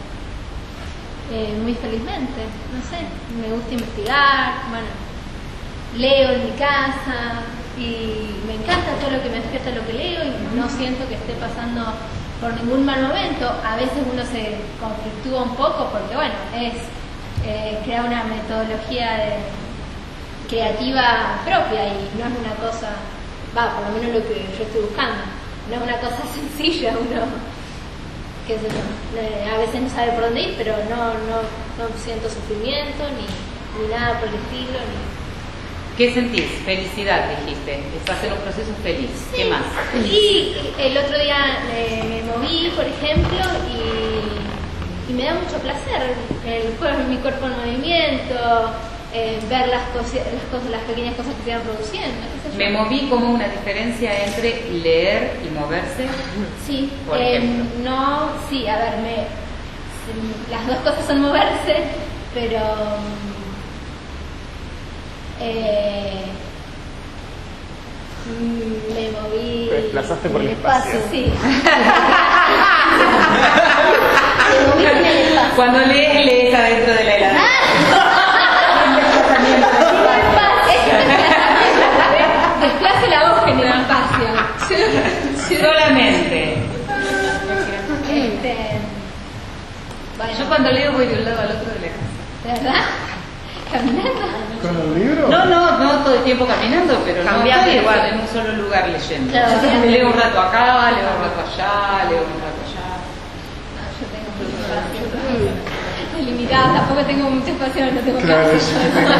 muy felizmente. No sé, me gusta investigar, bueno, leo en mi casa y me encanta todo lo que me despierta lo que leo y no siento que esté pasando por ningún mal momento. A veces uno se conflictúa un poco porque, bueno, es crear una metodología creativa propia y no es una cosa, por lo menos lo que yo estoy buscando, no es una cosa sencilla, uno, qué sé yo, a veces no sabe por dónde ir, pero no siento sufrimiento ni nada por el estilo. ¿Qué sentís? Felicidad, dijiste. Estás en un proceso feliz. Sí. ¿Qué más? Y el otro día me moví, por ejemplo, y me da mucho placer mi cuerpo en movimiento, ver las pequeñas cosas que se van produciendo. Me moví como una diferencia entre leer y moverse. Sí. Por ejemplo. No, sí, a ver, las dos cosas son moverse, pero me moví. Te desplazaste por el espacio. Sí. Me moví en el espacio. Cuando lees adentro de la heladera. Desplace la hoja en el espacio. Solamente. Bueno. Yo cuando leo voy de un lado al otro de la casa. ¿Verdad? ¿Caminando? ¿Con el libro? No todo el tiempo caminando, pero Cambiando no igual en un solo lugar leyendo. Claro, Entonces sí. leo un rato acá, leo un rato allá, leo un rato allá. Yo tengo espacio limitado, tampoco tengo mucho espacio, no tengo Claro, casa. sí,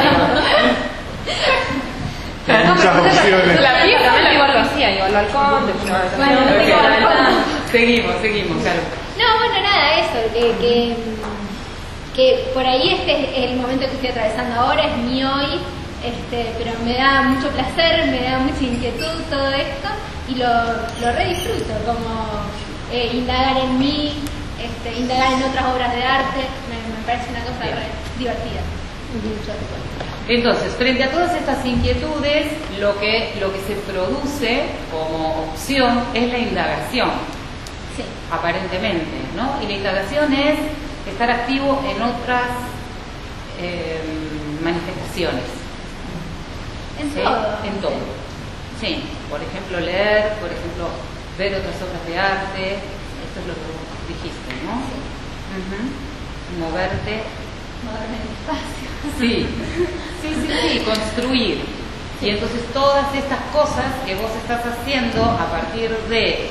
tengo muchas pero opciones. la pieza igual lo hacía, igual balcón, Bueno, no tengo balcón. Seguimos, claro. No, bueno, nada, eso, que por ahí este es el momento que estoy atravesando ahora, es mi hoy, pero me da mucho placer, me da mucha inquietud todo esto y lo re disfruto, como indagar en mí, indagar en otras obras de arte, me parece una cosa re divertida. Entonces, frente a todas estas inquietudes, lo que se produce como opción es la indagación, Sí. aparentemente, ¿no? Y la indagación es estar activo en otras manifestaciones. En ¿sí? todo. En todo. Sí, por ejemplo, leer, por ejemplo, ver otras obras de arte, esto es lo que vos dijiste, ¿no? Ujú. Moverte. Moverme en el espacio. Sí, construir. Y entonces todas estas cosas que vos estás haciendo a partir de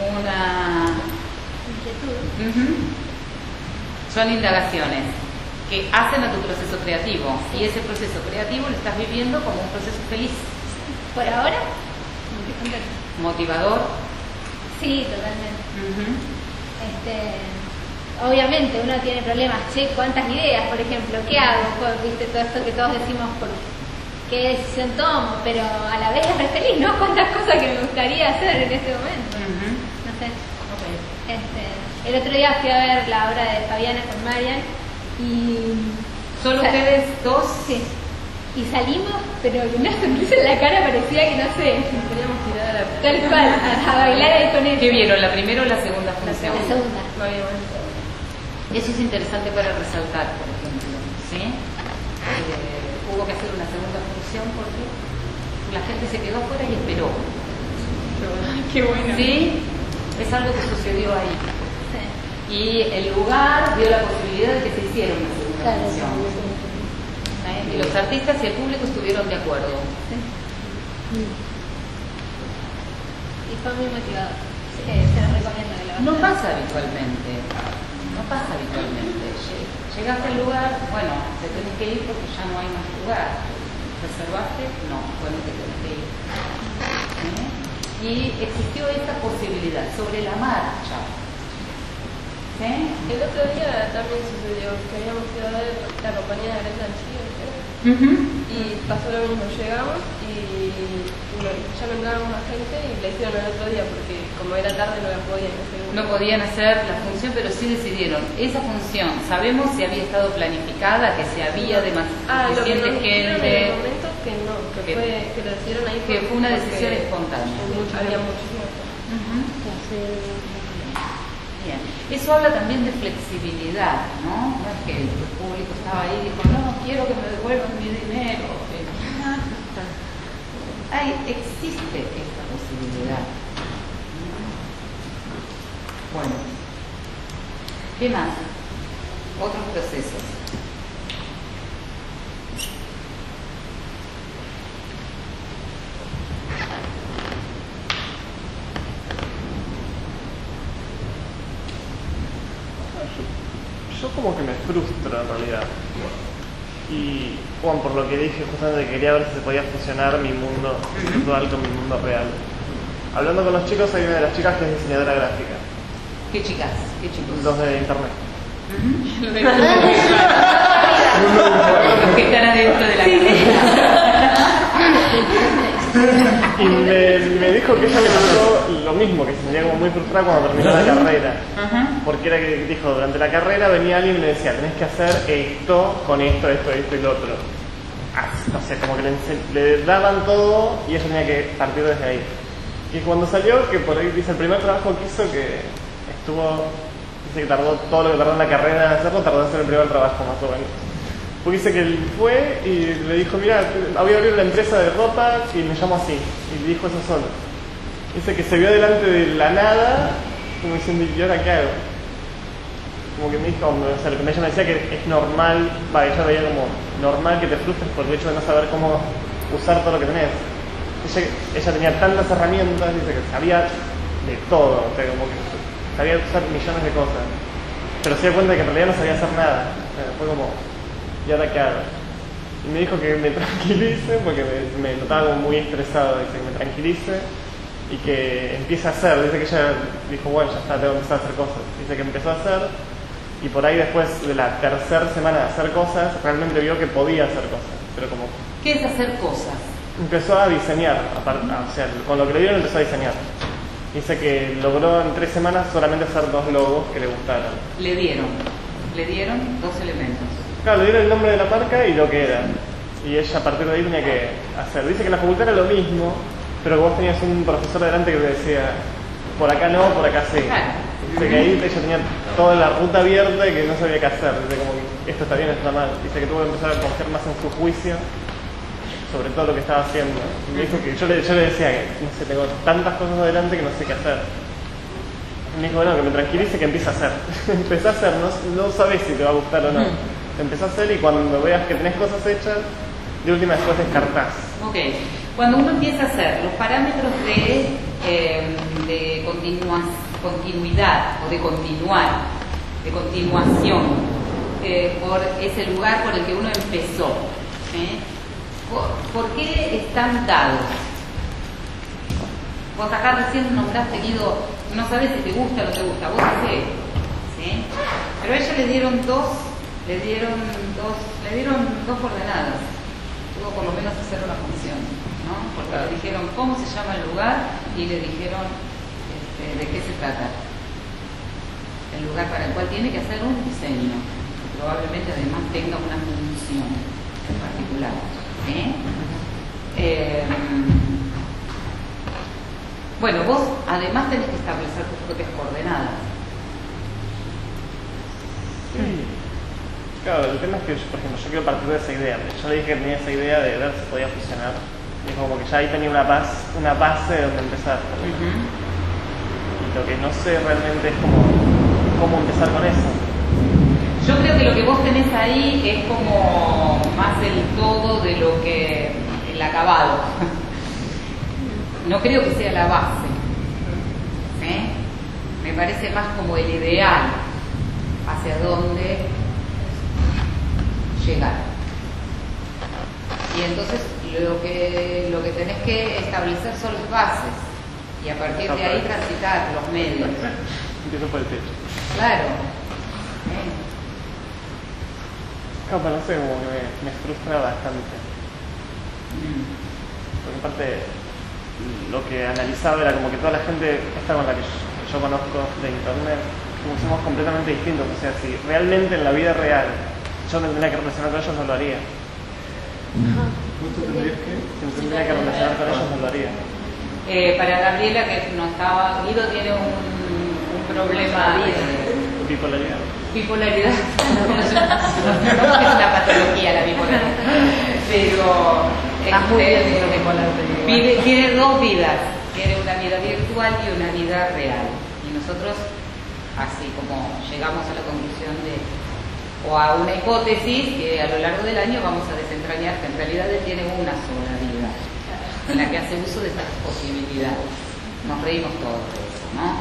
una Inquietud. son indagaciones que hacen a tu proceso creativo. Y ese proceso creativo lo estás viviendo como un proceso feliz. Por ahora, Motivador. sí, totalmente. Obviamente uno tiene problemas, che, cuántas ideas, por ejemplo, ¿qué hago? Viste todo esto que todos decimos, por qué decisión tomo, pero a la vez es re feliz, ¿no? Cuántas cosas que me gustaría hacer en este momento. No sé. El otro día fui a ver la obra de Fabiana con Marian y... ¿Solo ustedes dos? Sí. Y salimos, pero con una sonrisa en la cara parecía que no sé. Queríamos tirar a la Tal cual, a bailar ahí con él. ¿Qué vieron, la primera o la segunda función? La segunda. Eso es interesante para resaltar, por ejemplo, ¿sí? Hubo que hacer una segunda función porque la gente se quedó afuera y esperó. Qué bueno. ¿Sí? Es algo que sucedió ahí. Sí. Y el lugar dio la posibilidad de que se hiciera una segunda Claro, función. sí. Y los artistas y el público estuvieron de acuerdo. Sí. Y fue muy motivador. Se los recomiendo que lo hagan. No pasa habitualmente. No pasa habitualmente. Llegaste al lugar, bueno, te tenés que ir porque ya no hay más lugar. ¿Reservaste? No, bueno, te tenés que ir. Y existió esta posibilidad sobre la marcha. ¿Sí? El otro día también sucedió que habíamos ido a ver la compañía de Greta y pasó lo mismo, llegamos y ya no entrábamos más gente y la hicieron el otro día porque como era tarde no la podían hacer. No podían hacer la función, pero sí decidieron esa función. Sabemos si había estado planificada, que se había suficiente lo que gente. en el momento que no, que lo decidieron ahí. Que fue una decisión espontánea. Había muchísimo. Bien. Eso habla también de flexibilidad, ¿no? No es que el público estaba ahí y dijo, no, quiero que me devuelvan mi dinero. Existe esta posibilidad. Bueno, ¿qué más? Otros procesos. Yo como que me frustro en realidad. Y bueno, por lo que dije, justamente quería ver si se podía fusionar mi mundo virtual con mi mundo real. Hablando con los chicos, hay una de las chicas que es diseñadora gráfica. ¿Qué chicas? ¿Qué chicos? Los de internet. Los que están adentro de la casa. Y me dijo que ella le pasó lo mismo, que se sentía como muy frustrada cuando terminó la carrera. Porque era que dijo, durante la carrera venía alguien y le decía, tenés que hacer esto con esto, esto, esto y lo otro. No sé, como que le daban todo y ella tenía que partir desde ahí. Y cuando salió, que por ahí dice, el primer trabajo que hizo, que estuvo, dice que tardó todo lo que tardó en la carrera en hacerlo, tardó en hacer el primer trabajo más o menos. Porque dice que él fue y le dijo, mira, voy a abrir una empresa de ropa y me llamo así. Y le dijo eso solo. Dice que se vio delante de la nada, como diciendo, ¿y ahora qué hago? Como que me dijo, o sea, ella me decía que es normal, ella veía como normal que te frustres por el hecho de no saber cómo usar todo lo que tenés. Ella tenía tantas herramientas, dice que sabía de todo, o sea, como que sabía usar millones de cosas. Pero se dio cuenta de que en realidad no sabía hacer nada. O sea, fue como, ¿y ahora qué hago? Y me dijo que me tranquilice, porque me notaba como muy estresado, dice que me tranquilice y que empiece a hacer. Dice que ella dijo, bueno, ya está, tengo que empezar a hacer cosas. Dice que empezó a hacer y por ahí después de la tercera semana de hacer cosas, realmente vio que podía hacer cosas. Pero como... ¿Qué es hacer cosas? Empezó a diseñar, o sea, con lo que le dieron empezó a diseñar. Dice que logró en 3 semanas solamente hacer 2 logos que le gustaran. Le dieron 2 elementos. Claro, le dieron el nombre de la marca y lo que era. Y ella a partir de ahí tenía que hacer. Dice que en la facultad era lo mismo, pero que vos tenías un profesor delante que te decía, por acá no, por acá sí. Dice que ahí ella tenía toda la ruta abierta y que no sabía qué hacer. Dice como que esto está bien, esto está mal. Dice que tuvo que empezar a confiar más en su juicio sobre todo lo que estaba haciendo. Y me dijo que yo le decía que, no sé, tengo tantas cosas adelante que no sé qué hacer. Y me dijo, bueno, que me tranquilice, que empiece a hacer. Empezá a hacer, no sabes si te va a gustar o no. Empezá a hacer y cuando veas que tenés cosas hechas, de última después descartás. Ok. Cuando uno empieza a hacer los parámetros de continuidad o de continuar, de continuación, por ese lugar por el que uno empezó. ¿Por qué están dados? Vos acá recién nombraste, Guido, no sabes si te gusta o no te gusta, vos sabés, ¿sí? Pero a ella le dieron dos coordenadas. Pudo por lo menos hacer una función, ¿no? Porque le dijeron cómo se llama el lugar y le dijeron de qué se trata. El lugar para el cual tiene que hacer un diseño, que probablemente además tenga una función en particular. Bueno, vos además tenés que establecer tus propias coordenadas. Sí. Claro, el tema es que, por ejemplo, yo quiero partir de esa idea. Yo le dije que tenía esa idea de ver si podía fusionar. Y como que ya ahí tenía una base donde empezar. Y lo que no sé realmente es cómo empezar con eso. Yo creo que lo que vos tenés ahí es como más el todo de lo que el acabado. No creo que sea la base. Me parece más como el ideal hacia dónde llegar. Y entonces lo que tenés que establecer son las bases y a partir de ahí transitar los medios. Empiezo por el techo. Claro. Capaz, no sé, como que me frustra bastante. Porque aparte lo que analizaba era como que toda la gente esta con la que yo conozco de internet, como somos completamente distintos. O sea, si realmente en la vida real yo me tendría que relacionar con ellos, no lo haría. ¿Vos te tendrías que? Si me tendría que relacionar con ellos, no lo haría. Para Gabriela, que no estaba, Guido tiene un problema de Bipolaridad. Bipolaridad. No es una patología la bipolaridad, pero tiene dos vidas, tiene una vida virtual y una vida real. Y nosotros, así como llegamos a la conclusión o a una hipótesis que a lo largo del año vamos a desentrañar que en realidad él tiene una sola vida en la que hace uso de estas posibilidades. Nos reímos todos de eso, ¿no?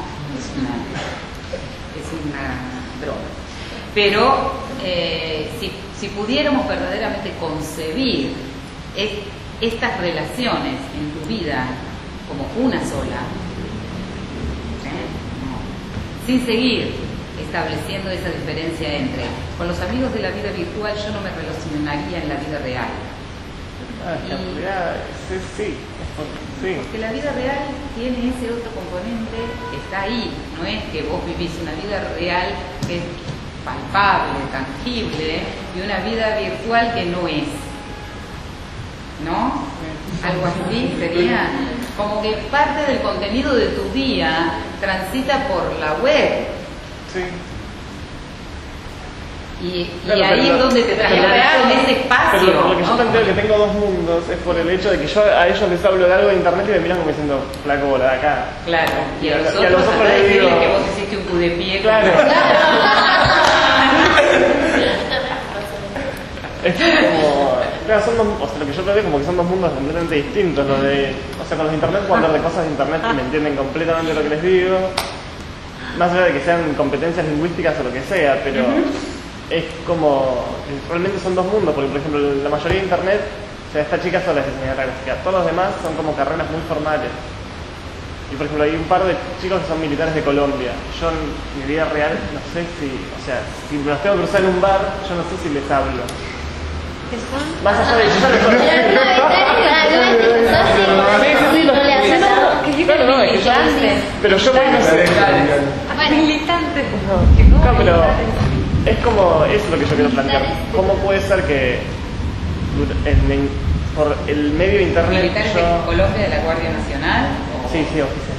Es una broma. Pero si pudiéramos verdaderamente concebir estas relaciones en tu vida como una sola, sin seguir estableciendo esa diferencia entre con los amigos de la vida virtual, yo no me relacionaría en la vida real. Sí. Porque la vida real tiene ese otro componente, está ahí, no es que vos vivís una vida real que es palpable, tangible, y una vida virtual que no es, ¿no? Algo así sería como que parte del contenido de tu día transita por la web. Sí. Y ahí es donde te trasladas en ese espacio. Pero lo que yo planteo que tengo dos mundos es por el hecho de que yo a ellos les hablo de algo de internet y me miran como diciendo, flaco, bola de acá. Claro, y a los otros les digo que vos hiciste un cudepié. Claro. Es como, claro, son dos, o sea, lo que yo planteo es como que son dos mundos completamente distintos. Lo de, o sea, con los internet puedo hablar de cosas de internet y me entienden completamente lo que les digo. Más allá de que sean competencias lingüísticas o lo que sea, pero es como, realmente son dos mundos, porque por ejemplo la mayoría de internet, o sea, esta chica sola es diseñadora gráfica, todos los demás son como carreras muy formales. Y por ejemplo hay un par de chicos que son militares de Colombia. Yo en mi vida real no sé si, o sea, si me los tengo que cruzar en un bar, yo no sé si les hablo. ¿Qué son? Más allá de que yo ya les conozco. Pero yo no sé. Militantes. No, pero es como, es lo que yo quiero plantear. ¿Cómo puede ser que por el medio de internet ¿Militares de Colombia de la Guardia Nacional? Sí, oficial.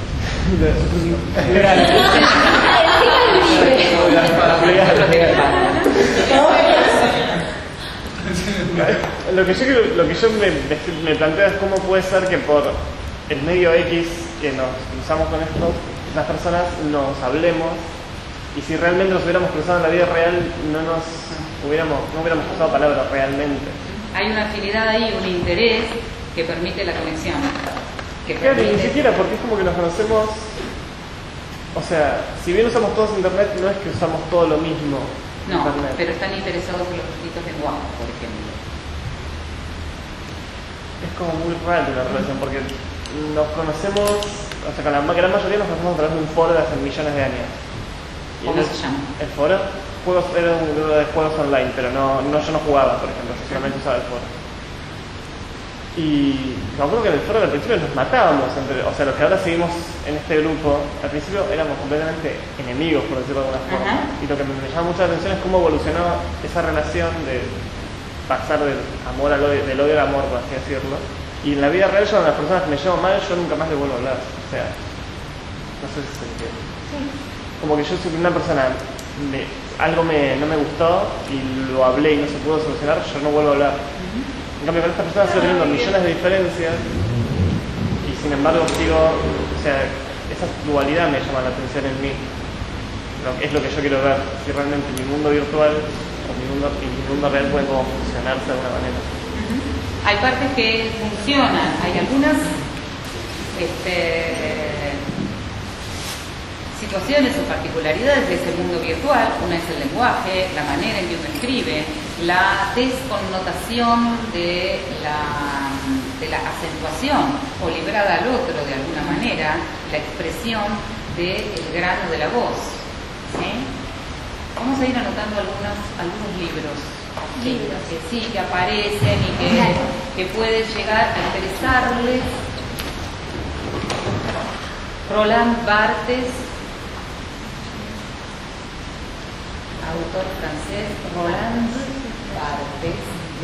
Lo que yo me planteo es cómo puede ser que por el medio X que nos cruzamos con estas personas nos hablemos, y si realmente nos hubiéramos cruzado en la vida real no hubiéramos cruzado palabras realmente. Hay una afinidad ahí, un interés que permite la conexión. Claro, ni siquiera, porque es como que nos conocemos. O sea, si bien usamos todos internet, no es que usamos todo lo mismo. No, internet. pero están interesados en los distintos lenguajes, por ejemplo. Es como muy raro la relación, porque nos conocemos, o sea, con la gran mayoría nos conocemos a través de un foro de hace millones de años. Y ¿Cómo se llama? El foro, era un libro de juegos online, pero yo no jugaba, por ejemplo, yo solamente usaba el foro. Y me acuerdo que en el foro al principio nos matábamos entre, o sea, los que ahora seguimos en este grupo, al principio éramos completamente enemigos, por decirlo de alguna forma. Y lo que me llama mucho la atención es cómo evolucionó esa relación de pasar del amor al odio, del odio al amor, por así decirlo. Y en la vida real, yo a las personas que me llevo mal, yo nunca más le vuelvo a hablar. O sea, no sé si se entiende. Como que yo soy una persona, algo no me gustó y lo hablé y no se pudo solucionar, yo no vuelvo a hablar. En cambio, con esta persona estoy teniendo millones de diferencias y sin embargo sigo, o sea, esa dualidad me llama la atención en mí. Es lo que yo quiero ver, si realmente mi mundo virtual o mi mundo real pueden como funcionarse de alguna manera. Hay partes que funcionan, hay algunas situaciones o particularidades de ese mundo virtual. Una es el lenguaje, la manera en que uno escribe, la desconnotación de la acentuación o librada al otro de alguna manera, la expresión del grano de la voz. ¿Sí? Vamos a ir anotando algunos libros que sí, que aparecen y que pueden llegar a interesarles. Roland Barthes, autor francés, Roland Barthes,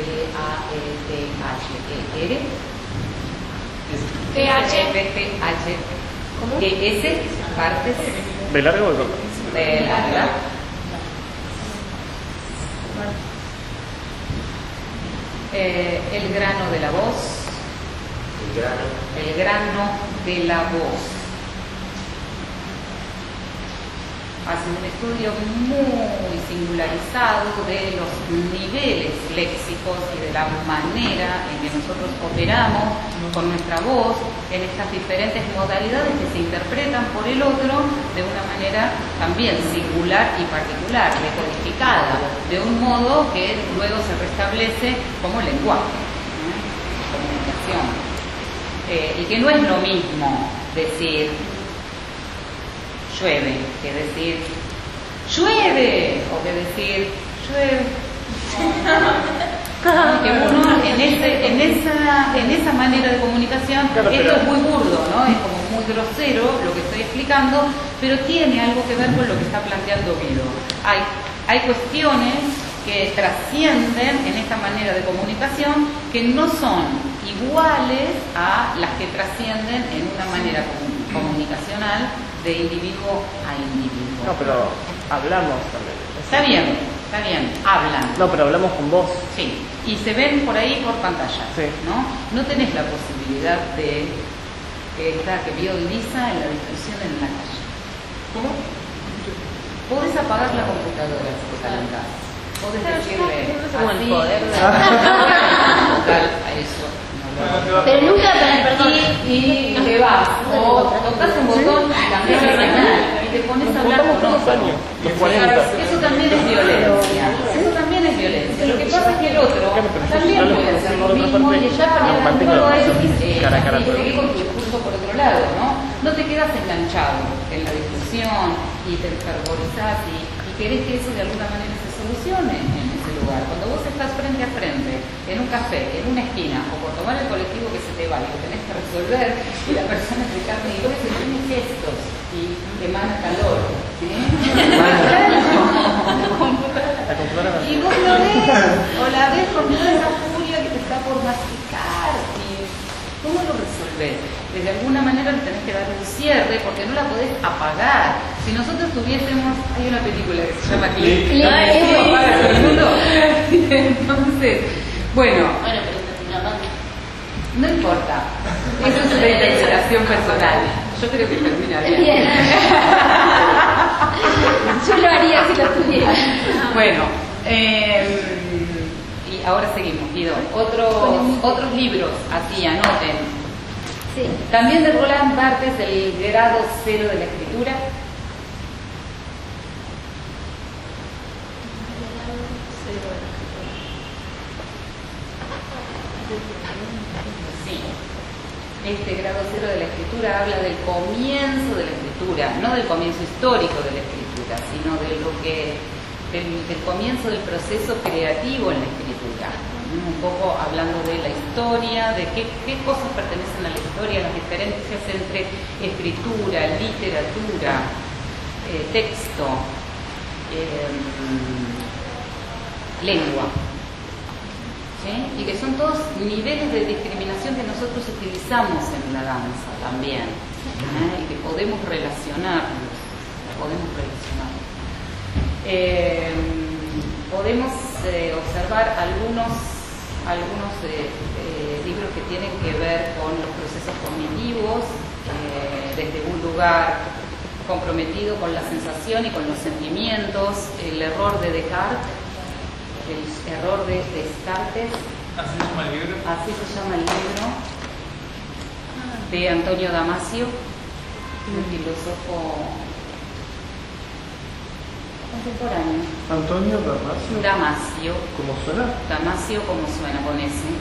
B-A-R-T-H-E-R, P-H-E-S, Barthes, ¿De largo o de corto? de larga. El grano de la voz. El grano de la voz. Hace un estudio muy singularizado de los niveles léxicos y de la manera en que nosotros operamos con nuestra voz en estas diferentes modalidades que se interpretan por el otro de una manera también singular y particular, decodificada, de un modo que luego se restablece como lenguaje, comunicación. Y que no es lo mismo decir llueve que decir llueve o que decir llueve. Que uno en esa manera de comunicación, esto es muy burdo, ¿no? Es como muy grosero lo que estoy explicando, pero tiene algo que ver con lo que está planteando Guido. Hay cuestiones que trascienden en esta manera de comunicación que no son iguales a las que trascienden en una manera comunicacional de individuo a individuo. No, pero hablamos también. Está bien, hablan. No, pero hablamos con vos. Sí, y se ven por ahí por pantalla, sí. ¿no? No tenés la posibilidad de que vio Lisa en la discusión en la calle. ¿Cómo? Podés apagar la computadora si te calentás. Podés decirle así, poder a eso. Pero nunca perdón. Y te vas, o tocas un botón y cambias de canal y te pones a hablar con otro. Eso también es violencia. Lo que pasa es que el otro también puede hacer lo mismo y ya no hay seguir con tu discurso por otro lado, ¿no? No te quedas enganchado en la discusión y te fervorizás y querés que eso de alguna manera se solucione en ese lugar. Cuando vos estás frente a frente, en un café, en una esquina, o por tomar el colectivo que se te va y lo tenés que resolver, y la persona es de carne y hueso y tiene gestos y emana calor. Y vos lo ves, o la ves con toda esa furia que te está por masticar. Y ¿cómo lo resolvés? De alguna manera le tenés que dar un cierre porque no la podés apagar. Si nosotros tuviésemos, hay una película que se llama Click, ¿cómo apaga todo el mundo? Entonces, bueno, no importa, eso es una interpretación personal. Yo creo que termina bien. Yo lo haría si lo tuviera. Bueno, y ahora seguimos, Guido. Otros libros, así, anoten. Sí. También de Roland Barthes, el grado 0 de la escritura. Sí. Este grado cero de la escritura habla del comienzo de la escritura, no del comienzo histórico de la escritura, sino de lo que del comienzo del proceso creativo en la escritura. Un poco hablando de la historia, de qué cosas pertenecen a la historia, las diferencias entre escritura, literatura, texto, lengua. ¿Sí? Y que son todos niveles de discriminación que nosotros utilizamos en la danza también, y que podemos relacionarlos, podemos observar algunos libros que tienen que ver con los procesos cognitivos, desde un lugar comprometido con la sensación y con los sentimientos, el error de Descartes, el error de Descartes. ¿Así se llama el libro? Así se llama el libro, de Antonio Damasio, un filósofo contemporáneo. Antonio Damasio. Damasio. ¿Cómo suena? Damasio, como suena con ese.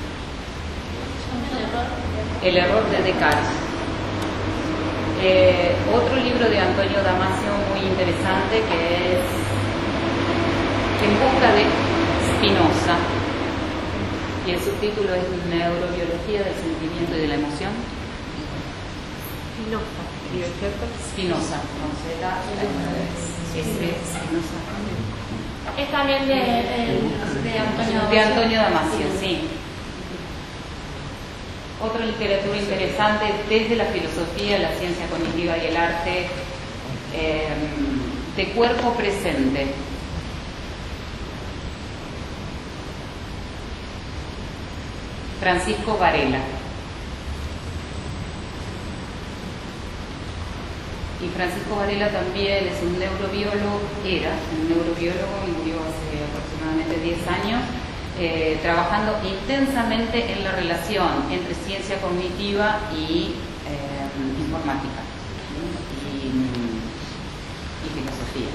El error de Descartes. Otro libro de Antonio Damasio muy interesante que es En busca de Spinoza, y el subtítulo es Neurobiología del sentimiento y de la emoción. Spinoza, con Z, Spinoza. Es también de Antonio Damasio. De Antonio Damasio, sí. Otra literatura interesante desde la filosofía, la ciencia cognitiva y el arte, de cuerpo presente. Francisco Varela. Y Francisco Varela también es un neurobiólogo, era un neurobiólogo y murió hace aproximadamente 10 años, trabajando intensamente en la relación entre ciencia cognitiva y informática y filosofía.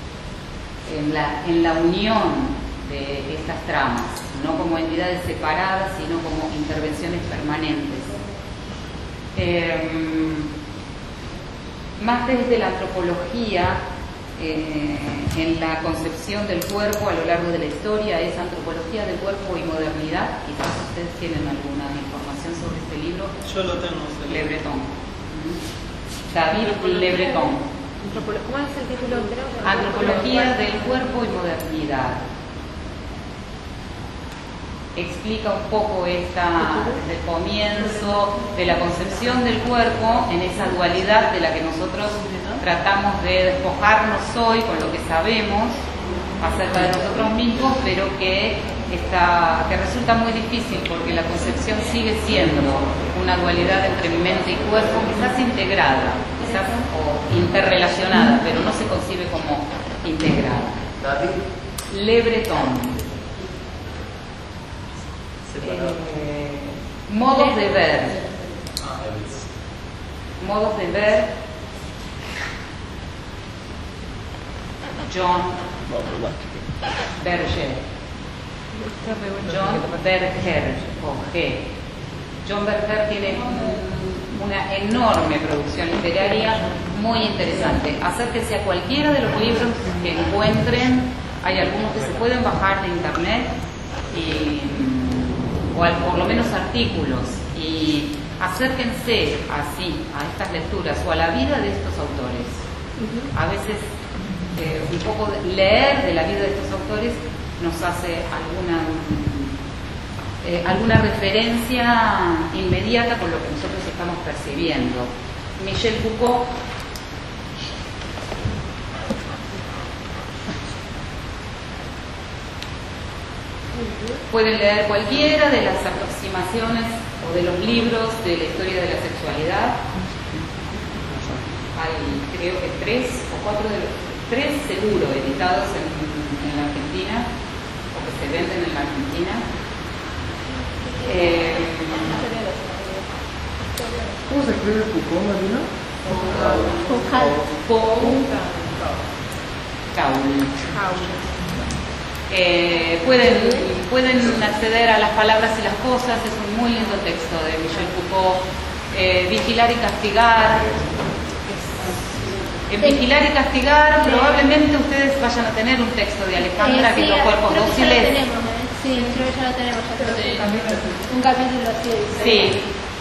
En la unión de estas tramas, no como entidades separadas, sino como intervenciones permanentes. Más desde la antropología, en la concepción del cuerpo a lo largo de la historia, es Antropología del Cuerpo y Modernidad. Quizás ustedes tienen alguna información sobre este libro. Yo lo tengo. Le Breton. David Le Breton. ¿Cómo es el título entero? Antropología del Cuerpo y Modernidad. Explica un poco el comienzo de la concepción del cuerpo en esa dualidad de la que nosotros tratamos de despojarnos hoy con lo que sabemos acerca de nosotros mismos, pero que resulta muy difícil porque la concepción sigue siendo una dualidad entre mente y cuerpo, quizás integrada, quizás o interrelacionada, pero no se concibe como integrada. Le Breton. Modos de ver. Modos de ver. John Berger. John Berger, con G. John Berger tiene una enorme producción literaria muy interesante. Acérquense a cualquiera de los libros que encuentren. Hay algunos que se pueden bajar de internet o por lo menos artículos, y acérquense así a estas lecturas o a la vida de estos autores. A veces un poco leer de la vida de estos autores nos hace alguna referencia inmediata con lo que nosotros estamos percibiendo. Michel Foucault. Pueden leer cualquiera de las aproximaciones o de los libros de la historia de la sexualidad. Hay creo que 3 o 4 de los 3 seguro editados en la Argentina o que se venden en la Argentina. ¿Cómo se escribe Foucault, Marina? Foucault. Pueden acceder a las palabras y las cosas. Es un muy lindo texto de Michel Foucault. Vigilar y castigar. En Vigilar y castigar probablemente ustedes vayan a tener un texto de Alejandra, que es Los cuerpos dóciles. Sí, creo que ya lo tenemos. Un capítulo así. Sí.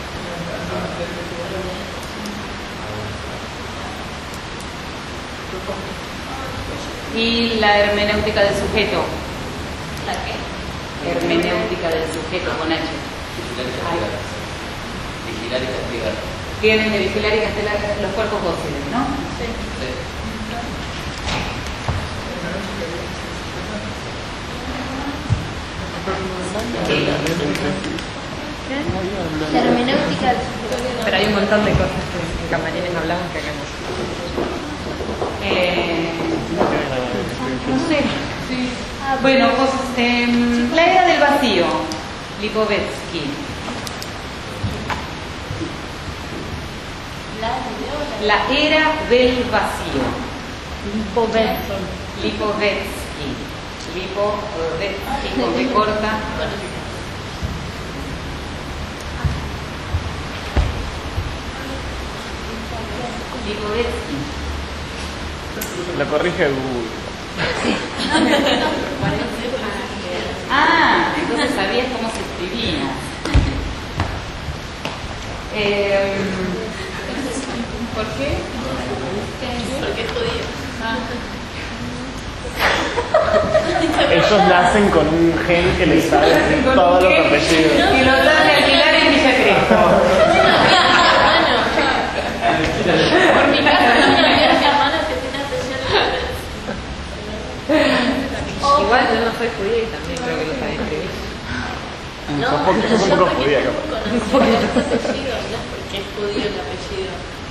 Y la hermenéutica del sujeto. ¿La qué? Hermenéutica del sujeto con H. Vigilar y castigar. Tienen de vigilar y castigar los cuerpos dóciles, ¿no? Sí. La hermenéutica del sujeto. Pero hay un montón de cosas que en Camarines hablamos que hagamos. No sé. Bueno, la era del vacío, Lipovetsky. La era del vacío. Lipovetsky. Lipovetsky, con B corta. Lipovetsky. Lo corrige Google. Ah, entonces sabías cómo se escribía. ¿Por qué? Porque es judío. Ellos nacen con un gen que les sabe decir todos los apellidos. Y lo dan de alquilar en Villa Cristo. Por mi casa no me había mi hermana que tiene apellido. Igual yo no soy judía y también creo que lo saben escribir. Sos un poco judía, capaz. Conozco el apellido, no es porque es judío el apellido.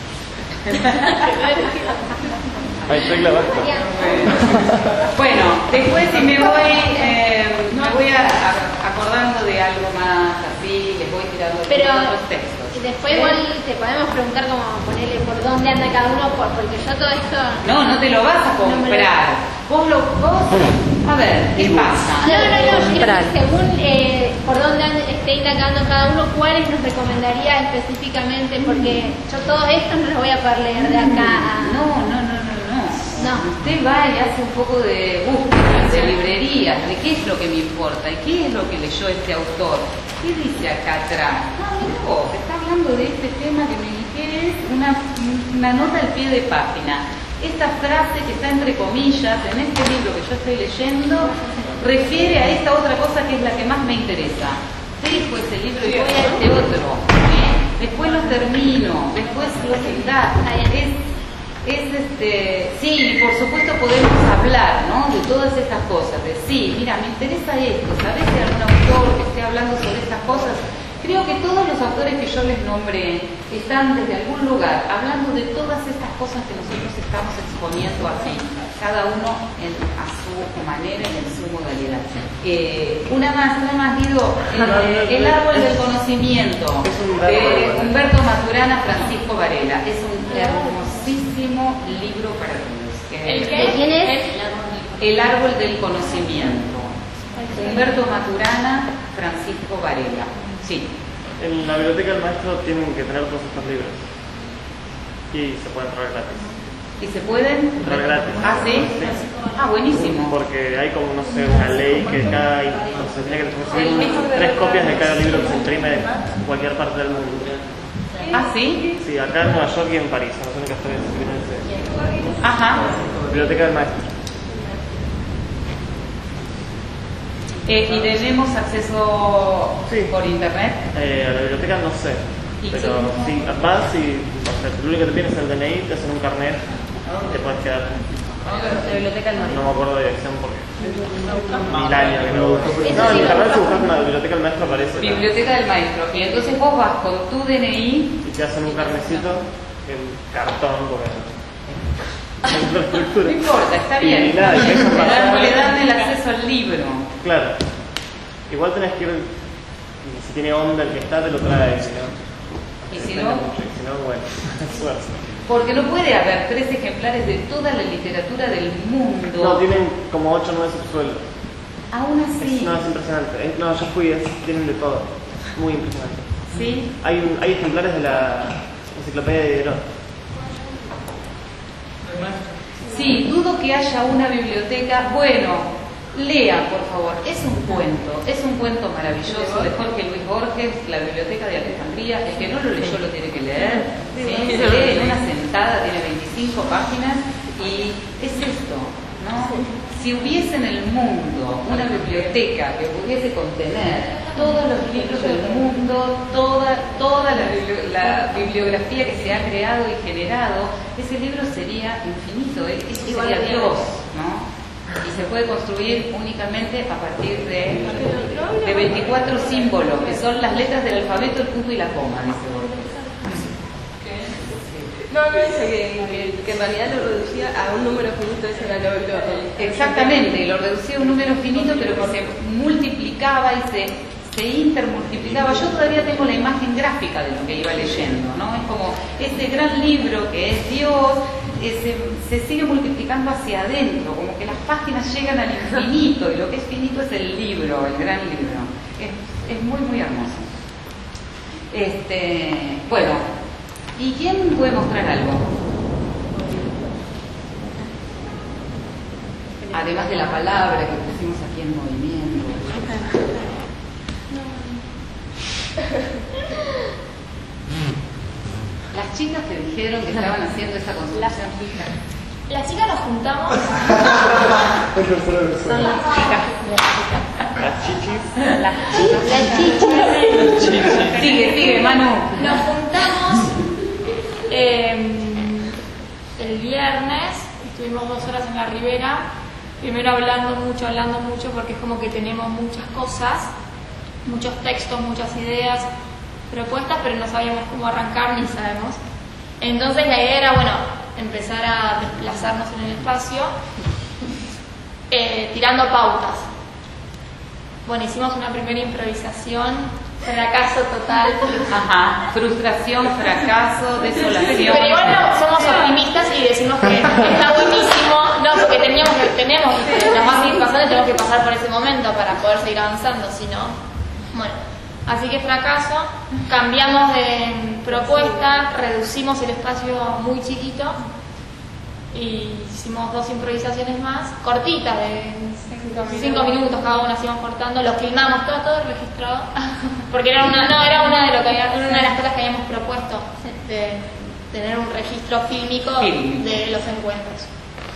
Ahí estoy clavado. Bueno, después si me voy acordando de algo más así, les voy tirando otros textos. Y después igual te podemos preguntar como ponerle por dónde anda cada uno, porque yo todo esto... No te lo vas a comprar. Vos, a ver, ¿qué pasa? No, yo quiero que según por dónde esté indagando cada uno, cuáles nos recomendaría específicamente, porque yo todo esto no lo voy a poder leer de acá a... No. Usted va y hace un poco de búsqueda, de librerías, de qué es lo que me importa y qué es lo que leyó este autor. ¿Qué dice acá atrás? Mira vos, está hablando de este tema que me dije, es una nota al pie de página. Esta frase que está entre comillas en este libro que yo estoy leyendo refiere a esta otra cosa que es la que más me interesa. Dejo ese libro y voy a este otro. Después lo termino, después lo indago. Sí, por supuesto podemos hablar, ¿no? De todas estas cosas, de sí, mira, me interesa esto, ¿sabes de algún autor que esté hablando sobre estas cosas? Creo que todos los autores que yo les nombré están desde algún lugar hablando de todas estas cosas que nosotros estamos exponiendo aquí, cada uno a su manera y en su modalidad. Una más, Guido, El árbol del conocimiento, de Humberto Maturana, Francisco Varela. Es un hermosísimo libro para niños. ¿De quién es? El árbol del conocimiento. Humberto Maturana, Francisco Varela. Sí. En la biblioteca del maestro tienen que tener todos estos libros. Y se pueden traer gratis. ¿Y se pueden? Entrar gratis. ¿Ah, sí? Ah, buenísimo. Porque hay como, no sé, una ley que se tiene que recibir 3 copias de cada libro que se imprime en cualquier parte del mundo. ¿Ah, sí? Sí, acá en Nueva York y en París, son las únicas 3 que tienen ese. Ajá. Biblioteca del maestro. ¿Y tenemos acceso por internet? A la biblioteca no sé. Pero si vas y lo único que te piden es el DNI, te hacen un carnet y te puedes quedar. La biblioteca del maestro. No me acuerdo de dirección porque 1000 años que no busco. No, en internet si buscas una biblioteca del maestro aparece. Biblioteca del maestro. Y entonces vos vas con tu DNI y te hacen un carnecito en cartón porque no importa, está bien. Y nada, le dan el acceso al libro. Claro. Igual tenés que ir, si tiene onda el que está, te lo trae. ¿Y si no? Si no, bueno, suerte. Porque no puede haber 3 ejemplares de toda la literatura del mundo. No, tienen como 8 o 9 subsuelos. Aún así. No, es impresionante. No, yo fui, tienen de todo. Muy impresionante. ¿Sí? Hay ejemplares de la enciclopedia de Diderot. Sí, dudo que haya una biblioteca. Bueno, lea, por favor. Es un cuento maravilloso de Jorge Luis Borges, La Biblioteca de Alejandría. El que no lo leyó lo tiene que leer. ¿Sí? Se lee en una sentada, tiene 25 páginas y es esto, ¿no? Si hubiese en el mundo una biblioteca que pudiese contener todos los libros del mundo, toda la bibliografía que se ha creado y generado, ese libro sería infinito, sería Dios, ¿no? Y se puede construir únicamente a partir de 24 símbolos, que son las letras del alfabeto, el punto y la coma, dice Borges. No, dice que en realidad lo reducía a un número finito, eso era lo exactamente, lo reducía a un número finito, pero que se multiplicaba y se intermultiplicaba. Yo todavía tengo la imagen gráfica de lo que iba leyendo, ¿no? Es como este gran libro que es Dios, se sigue multiplicando hacia adentro, como que las páginas llegan al infinito, y lo que es finito es el libro, el gran libro. Es muy, muy hermoso. Bueno, ¿y quién puede mostrar algo? Además de la palabra que pusimos aquí en movimiento. Las chicas te dijeron que estaban haciendo esa consultación. Las chicas nos juntamos. Son las chicas. Las chichis. Las chichis. Sigue, Manu. Nos juntamos el viernes, estuvimos 2 horas en la Ribera, primero hablando mucho, porque es como que tenemos muchas cosas, muchos textos, muchas ideas, propuestas, pero no sabíamos cómo arrancar ni sabemos. Entonces la idea era, empezar a desplazarnos en el espacio, tirando pautas. Hicimos una primera improvisación. Fracaso total. Ajá, frustración, fracaso, desolación. Pero igual somos optimistas y decimos que está buenísimo, porque tenemos, nos va a seguir pasando y tenemos que pasar por ese momento para poder seguir avanzando, si no, así que fracaso, cambiamos de propuesta, reducimos el espacio muy chiquito y hicimos 2 improvisaciones más, cortitas, de 5 minutos cada una, íbamos cortando, lo filmamos todo registrado, porque era una de las cosas que habíamos propuesto, de tener un registro fílmico de los encuentros.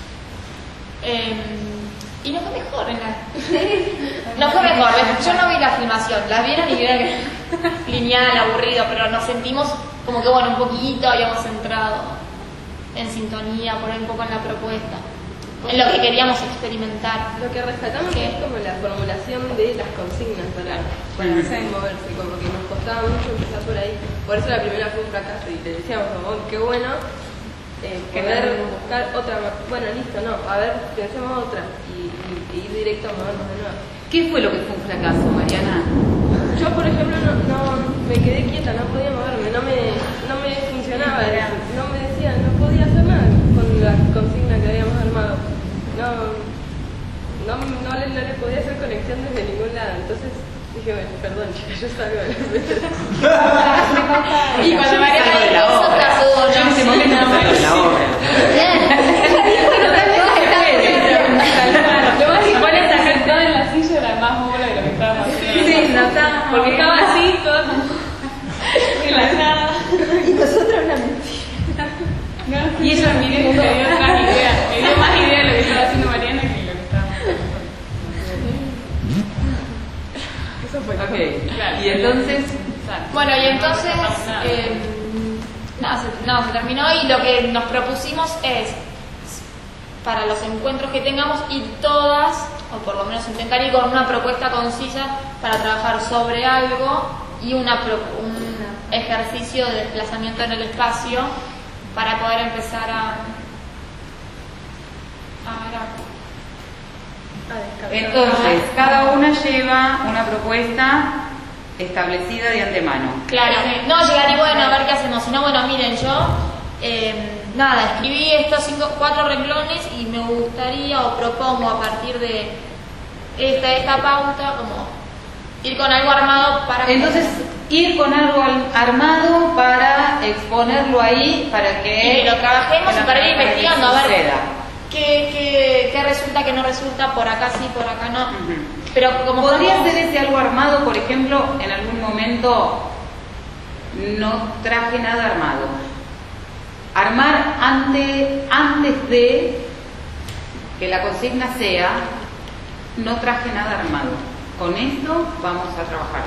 Y nos fue mejor nos fue mejor, yo no vi la filmación, la vieron y vieron que lineal, aburrido, pero nos sentimos como que un poquito habíamos entrado en sintonía, por ahí un poco en la propuesta, en lo que queríamos experimentar. Lo que rescatamos es como la formulación de las consignas para moverse, como que nos costaba mucho empezar por ahí. Por eso la primera fue un fracaso y te decíamos, qué bueno poder buscar otra. Listo, a ver, pensemos otra y ir directo a movernos de nuevo. ¿Qué fue lo que fue un fracaso, Mariana? Yo, por ejemplo, no me quedé quieta, no podía moverme, no me funcionaba, no me decía, no podía hacer nada con la consigna que habíamos armado. No le podía hacer conexión desde ningún lado, entonces dije, perdón chicas, yo salgo de la y cuando Mariana dijo eso, pasó, yo en ese momento me salgo de la obra. Lo más igual es sacar todo en la silla era más bola de lo que estábamos haciendo. Sí, no estábamos. Porque estaba así, todo relajada. Y nosotros una mentira. Y ella me dio otras ideas. Me dio más ideas de lo que estaba haciendo Mariana que lo que estábamos haciendo. Eso fue Claro. Y entonces. Se terminó y lo que nos propusimos es, para los encuentros que tengamos, ir todas, o por lo menos intentar ir con una propuesta concisa para trabajar sobre algo y un ejercicio de desplazamiento en el espacio para poder empezar a Entonces, cada una lleva una propuesta establecida de antemano. Claro, no llegar y a ver qué hacemos, sino miren, yo escribí estos 4 renglones y me gustaría o propongo a partir de esta pauta, como ir con algo armado para... Entonces, ir con algo armado para exponerlo ahí, para que... Y lo trabajemos y para ir investigando, a ver suceda. qué resulta, qué no resulta, por acá sí, por acá no. Pero como ¿Podría estamos- ser ese algo armado, por ejemplo, en algún momento no traje nada armado? Armar antes de que la consigna sea no traje nada armado. Con esto vamos a trabajar.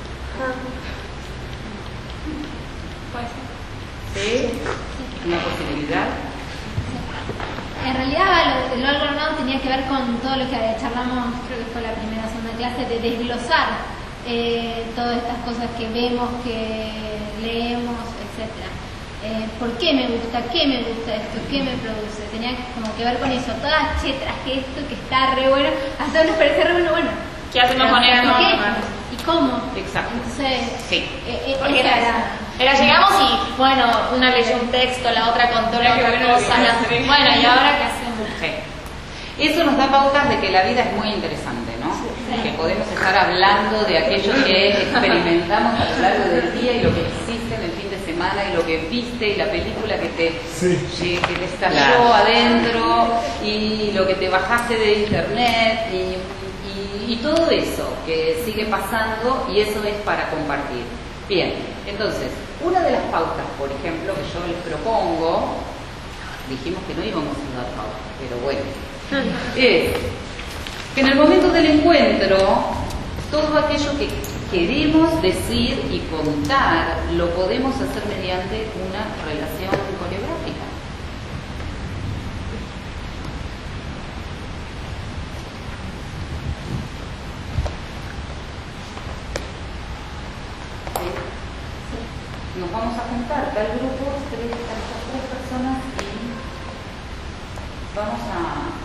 Puede ser. ¿Sí? Una posibilidad. En realidad lo algo armado tenía que ver con todo lo que charlamos, creo que fue la primera o segunda clase, de desglosar todas estas cosas que vemos, que leemos, etcétera. ¿Por qué me gusta? ¿Qué me gusta esto? ¿Qué me produce? Tenía como que ver con eso. Todas, che, traje esto que está re bueno. Hasta nos parece re bueno. Bueno, ¿Qué hacemos con ¿por esto? qué? ¿Y cómo? Exacto. Entonces, Sí. Porque esa era llegamos y, bueno, una leyó un texto, la otra contó la Mira otra qué bueno cosa. lo que quiere hacer. Bueno, ¿y ahora qué hacemos? Sí. Eso nos da pautas de que la vida es muy interesante, ¿no? Que podemos estar hablando de aquello que experimentamos a lo largo del día y lo que hiciste en el fin de semana y lo que viste y la película que te estalló adentro y lo que te bajaste de internet y todo eso que sigue pasando, y eso es para compartir. Bien, entonces, una de las pautas, por ejemplo, que yo les propongo, dijimos que no íbamos a dar pautas, pero bueno, es que en el momento del encuentro, todo aquello que queremos decir y contar lo podemos hacer mediante una relación coreográfica. Nos vamos a juntar, tal grupo, estas tres personas, y vamos a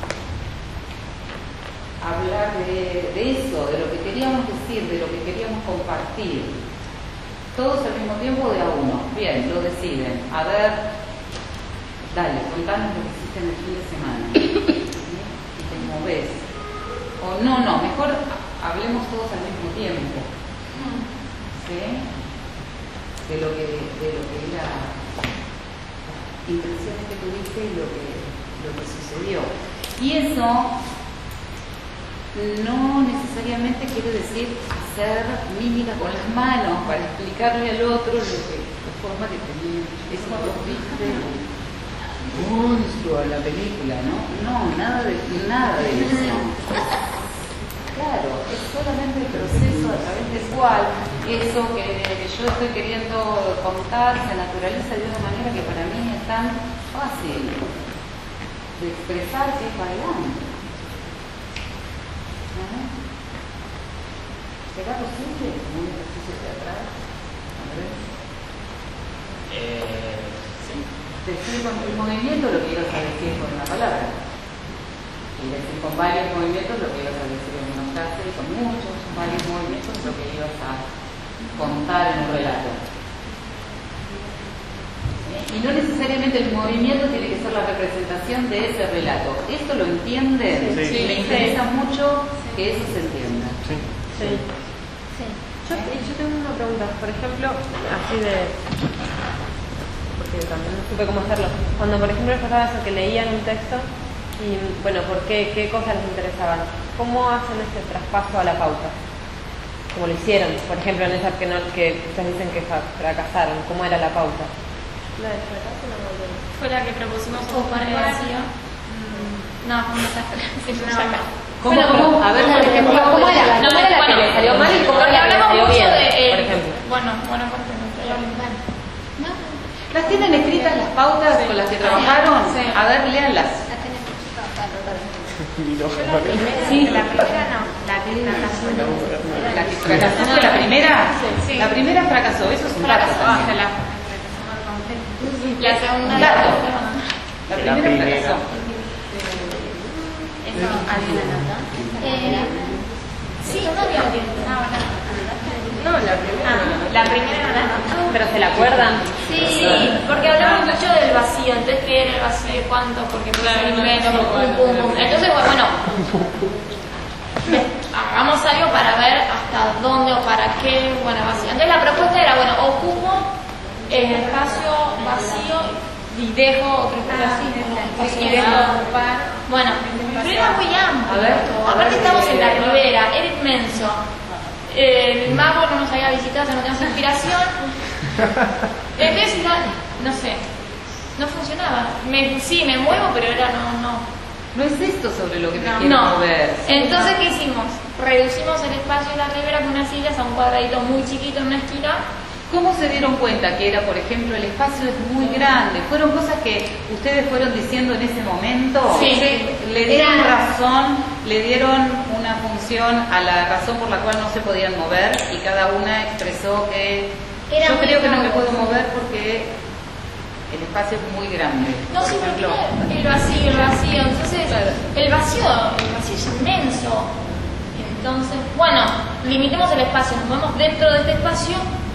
hablar de eso, de lo que queríamos decir, de lo que queríamos compartir. Todos al mismo tiempo, de a uno. Bien, lo deciden. A ver, dale, contanos lo que hiciste en el fin de semana. ¿Sí? Y te moves. O no, mejor hablemos todos al mismo tiempo. ¿Sí? De lo que era impresiones que tuviste y lo que sucedió. Y eso no necesariamente quiere decir hacer mímica con las manos para explicarle al otro la forma que tenía. Eso vos viste monstruo en la película, ¿no? No, nada de eso. Claro, es solamente el proceso a través del cual eso que yo estoy queriendo contar se naturaliza de una manera que para mí es tan fácil de expresar que es bailando. ¿No? ¿Será posible como un ejercicio teatral? Sí. Decir con un movimiento lo que ibas a decir con una palabra. Y decir con varios movimientos lo que ibas a decir en una frase, y con varios movimientos lo que ibas a contar en un relato. Y no necesariamente el movimiento tiene que ser la representación de ese relato. ¿Esto lo entienden? Sí. Me interesa mucho que eso se entienda. Sí. Sí. Yo tengo una pregunta, por ejemplo, así de... porque también no supe cómo hacerlo. Cuando, por ejemplo, les pasaba eso, que leían un texto y, bueno, ¿por qué cosas les interesaban? ¿Cómo hacen ese traspaso a la pauta? ¿Cómo lo hicieron? Por ejemplo, en esa que ustedes dicen que fracasaron, ¿cómo era la pauta? ¿La de fracaso no me acuerdo? Fue la que propusimos O con el vacío. No, fue un desastre. ¿Cómo? A ver, por ejemplo, ¿cómo era? No, ¿Cómo era la que le salió mal y cómo era la que le hablamos salió mucho bien, de, por ejemplo? Bueno, ¿las tienen escritas las pautas con las que trabajaron? Sí. A ver, léanlas. La tenés que trabajar. Sí. La primera no, la que fracasó. ¿La que fracasó fue la primera? Sí. La primera fracasó, eso es un dato también. La segunda Un dato. La La primera primera. fracasó. Eso, ¿alguien la nota? Sí, no había bien. No, la primera. La primera no la nota. ¿Pero se la acuerdan? Sí, porque hablamos mucho del vacío, entonces qué era el vacío, cuánto, porque primero, pum, pum, pum. Entonces, bueno, hagamos algo para ver hasta dónde o para qué, bueno, vacío. Entonces la propuesta era, bueno, ocupo el espacio vacío y dejo otro espacio así, y dejo ocupar. Bueno, pero era muy amplio. Aparte estamos en la ribera, era inmenso. El mago no nos había visitado, o sea, no teníamos inspiración. Entonces, no sé, no funcionaba. Sí, me muevo, pero era no. No es esto sobre lo que me quiero No. mover. Entonces, ¿qué hicimos? Reducimos el espacio de la ribera con unas sillas a un cuadradito muy chiquito en una esquina. ¿Cómo se dieron cuenta que era, por ejemplo, el espacio es muy grande? ¿Fueron cosas que ustedes fueron diciendo en ese momento? Sí. ¿Le dieron razón, le dieron una función a la razón por la cual no se podían mover y cada una expresó que Era yo muy creo que no me grande. puedo mover porque el espacio es muy grande? No, por sí, ejemplo. porque el vacío. Entonces, el vacío es inmenso. Entonces, bueno, limitemos el espacio, nos movemos dentro de este espacio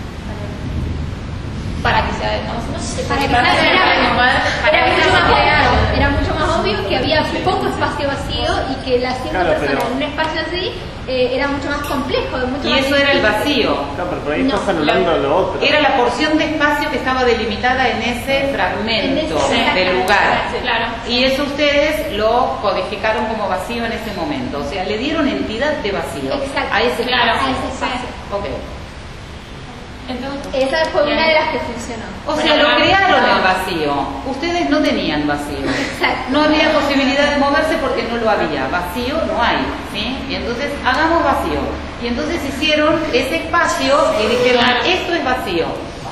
para que sea, no sé si se puede Era mucho más real. obvio, era mucho más obvio que había poco espacio vacío y que las 100 Claro, personas pero- en un espacio así era mucho más complejo, mucho Y más eso era el difícil. vacío. No, pero por ahí No, estás anulando lo otro. Era la porción de espacio que estaba delimitada en ese fragmento En ese- del lugar. Sí, claro. Y eso ustedes lo codificaron como vacío en ese momento. O sea, le dieron entidad de vacío Exacto. a ese Claro. espacio. A ese espacio. Ok. Entonces, Esa fue una de las que funcionó. O sea, lo crearon el vacío. Ustedes no tenían vacío. Exacto. No había posibilidad de moverse porque no lo había. Vacío no hay, ¿sí? Y entonces hagamos vacío. Y entonces hicieron ese espacio y dijeron, esto es vacío.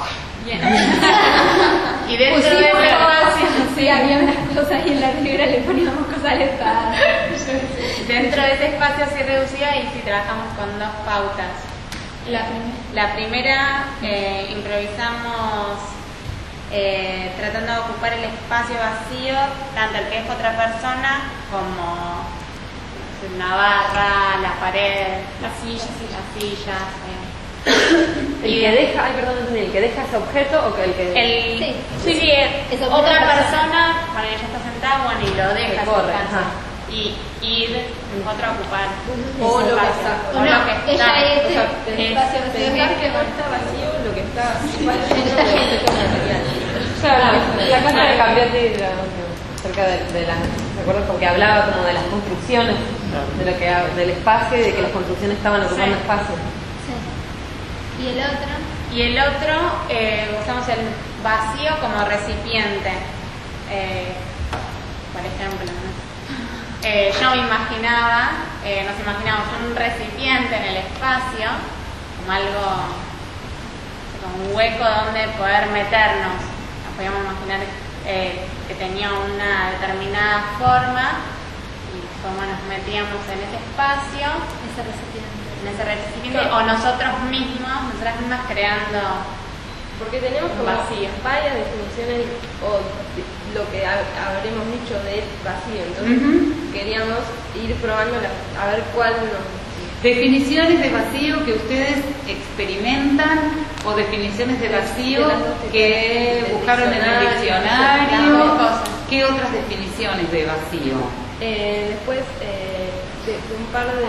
y dentro Pusimos de ese todo espacio, así, sí, había unas cosas y en la ribera le poníamos cosas al estado. Dentro de ese espacio así reducido y sí trabajamos con dos pautas. La primera improvisamos tratando de ocupar el espacio vacío, tanto el que es otra persona como una barra, la pared, las sillas. El que deja, ay perdón, no entendí, el que deja ese objeto o que el que... Sí. Es otra otra persona. persona, cuando ella está sentada, bueno, y lo deja Que corre, sentarse. ajá. Y ir, otro a ocupar. O lo que espacio. está. O lo que Ella está. es O sea, el es espacio vacío. pensar que no está vacío lo que está igual dentro del objeto material. Claro, la casa de Cambiate cerca de las, recuerdo porque hablaba como de las construcciones, de lo que del espacio y de que las construcciones estaban ocupando Sí. espacio. Sí. ¿Y el otro? Y el otro, usamos el vacío como recipiente. Por ejemplo, ¿no? Yo me imaginaba, nos imaginamos un recipiente en el espacio, como algo, como un hueco donde poder meternos. Nos podíamos imaginar que tenía una determinada forma y como nos metíamos en ese espacio, Ese recipiente. en ese recipiente, o nosotras mismas creando Porque tenemos como Vacío. varias definiciones o lo que habremos dicho de vacío, entonces queríamos ir probando a ver cuál nos... Definiciones de vacío que ustedes experimentan o definiciones de vacío que buscaron en el diccionario. ¿Qué otras definiciones de vacío? Después de un par de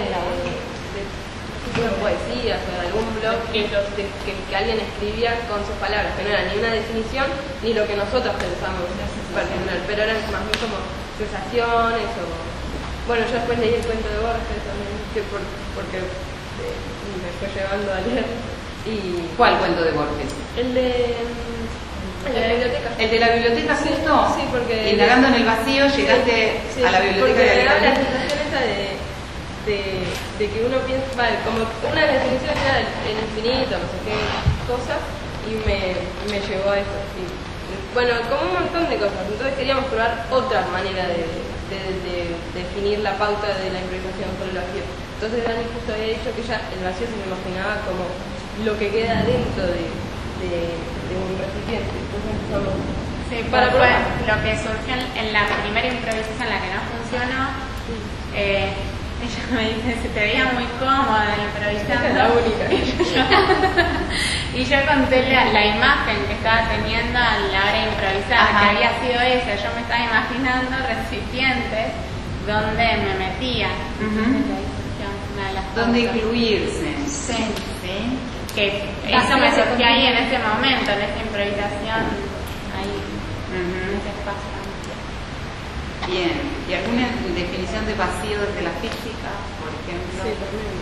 poesías o de algún blog que alguien escribía con sus palabras, que no era ni una definición ni lo que nosotros pensamos particular, pero eran más bien como sensaciones o... Bueno, yo después leí el cuento de Borges también, porque me fue llevando a leer. Y ¿Cuál cuento de Borges? el de la biblioteca. ¿El de la biblioteca justo? Sí, porque... Indagando en el vacío llegaste Sí, a la biblioteca porque de me la daba la biblioteca. sensación esa de que uno piensa, vale, como una de las definiciones era el infinito, no sé qué cosa, y me llevó a eso. Y, bueno, como un montón de cosas. Entonces queríamos probar otra manera de definir la pauta de la improvisación por el vacío. Entonces Dani justo había dicho que ella el vacío se me imaginaba como lo que queda dentro de un recipiente. Entonces empezamos Sí, para fue probar. lo que surgió en la primera improvisación, la que no funcionó. Ella me dice, se te veía muy cómoda improvisando. Es la única. Y yo conté la imagen que estaba teniendo a la hora de improvisar, Ajá. que había sido esa. Yo me estaba imaginando recipientes donde me metía. Entonces ahí surgió una una de las ¿Dónde causas. incluirse? Sí. ¿Sí? Que eso me surgió ahí en ese momento, en esa improvisación, ahí, en ese espacio. Bien. ¿Y alguna definición de vacío desde la física, por ejemplo? Sí, también.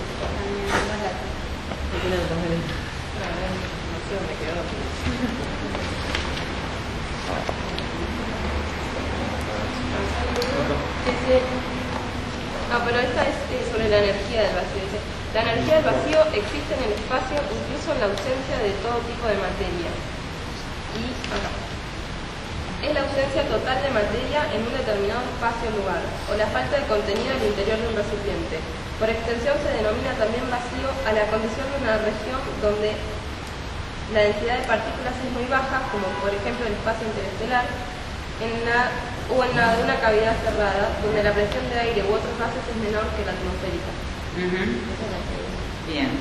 Pero esta es sobre la energía del vacío. Dice, la energía del vacío existe en el espacio incluso en la ausencia de todo tipo de materia. Y es la ausencia total de materia en un determinado espacio o lugar, o la falta de contenido en el interior de un recipiente. Por extensión se denomina también vacío a la condición de una región donde la densidad de partículas es muy baja, como por ejemplo el espacio interestelar, o en la de una cavidad cerrada, donde la presión de aire u otros gases es menor que la atmosférica. Bien.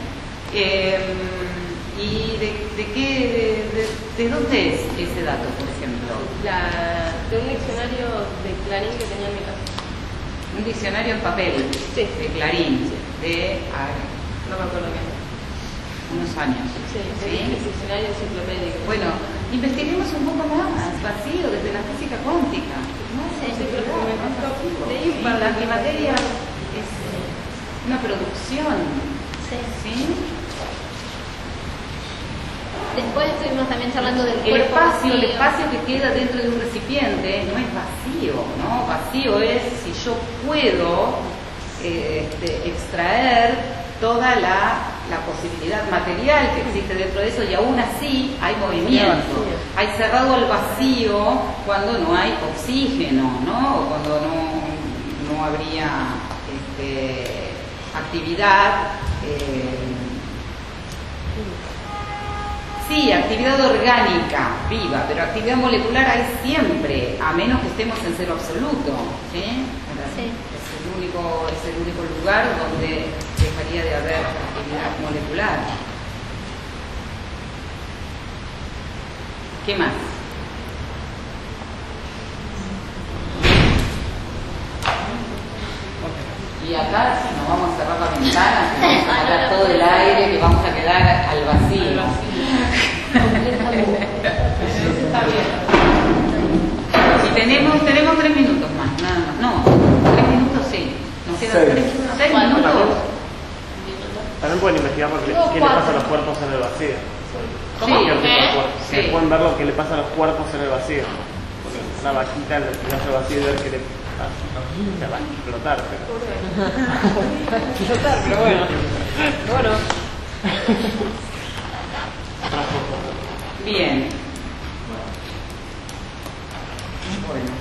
¿Y de dónde es ese dato, por ejemplo? De un diccionario de Clarín que tenía en mi casa. Un diccionario en papel, Sí. de Clarín, de No me acuerdo qué. unos años. Sí, el diccionario enciclopédico. Bueno, investiguemos un poco más, vacío, desde la física cuántica. Leí un par de La antimateria es una producción. ¿Sí? Después estuvimos también charlando del El cuerpo espacio, vacío. el espacio que queda dentro de un recipiente no es vacío, ¿no? Vacío es si yo puedo extraer toda la posibilidad material que existe dentro de eso y aún así hay movimiento. Hay cerrado al vacío cuando no hay oxígeno, ¿no? O cuando no habría actividad. Sí, actividad orgánica, viva, pero actividad molecular hay siempre, a menos que estemos en cero absoluto, ¿sí? Sí. Es el único lugar donde dejaría de haber actividad molecular. ¿Qué más? Y acá, si nos vamos a cerrar la ventana, que vamos a sacar todo el aire, que vamos a quedar al vacío. Y tenemos 3 minutos más, nada más. No, 3 minutos sí. Nos quedan 6 minutos. También pueden investigar qué le pasa a los cuerpos en el vacío. Sí, Sí. Pueden ver lo que le pasa a los cuerpos en el vacío. Porque una vaquita le tiras al vacío y ver qué le pasa. Se va a explotar, pero bueno. Bien. Bueno.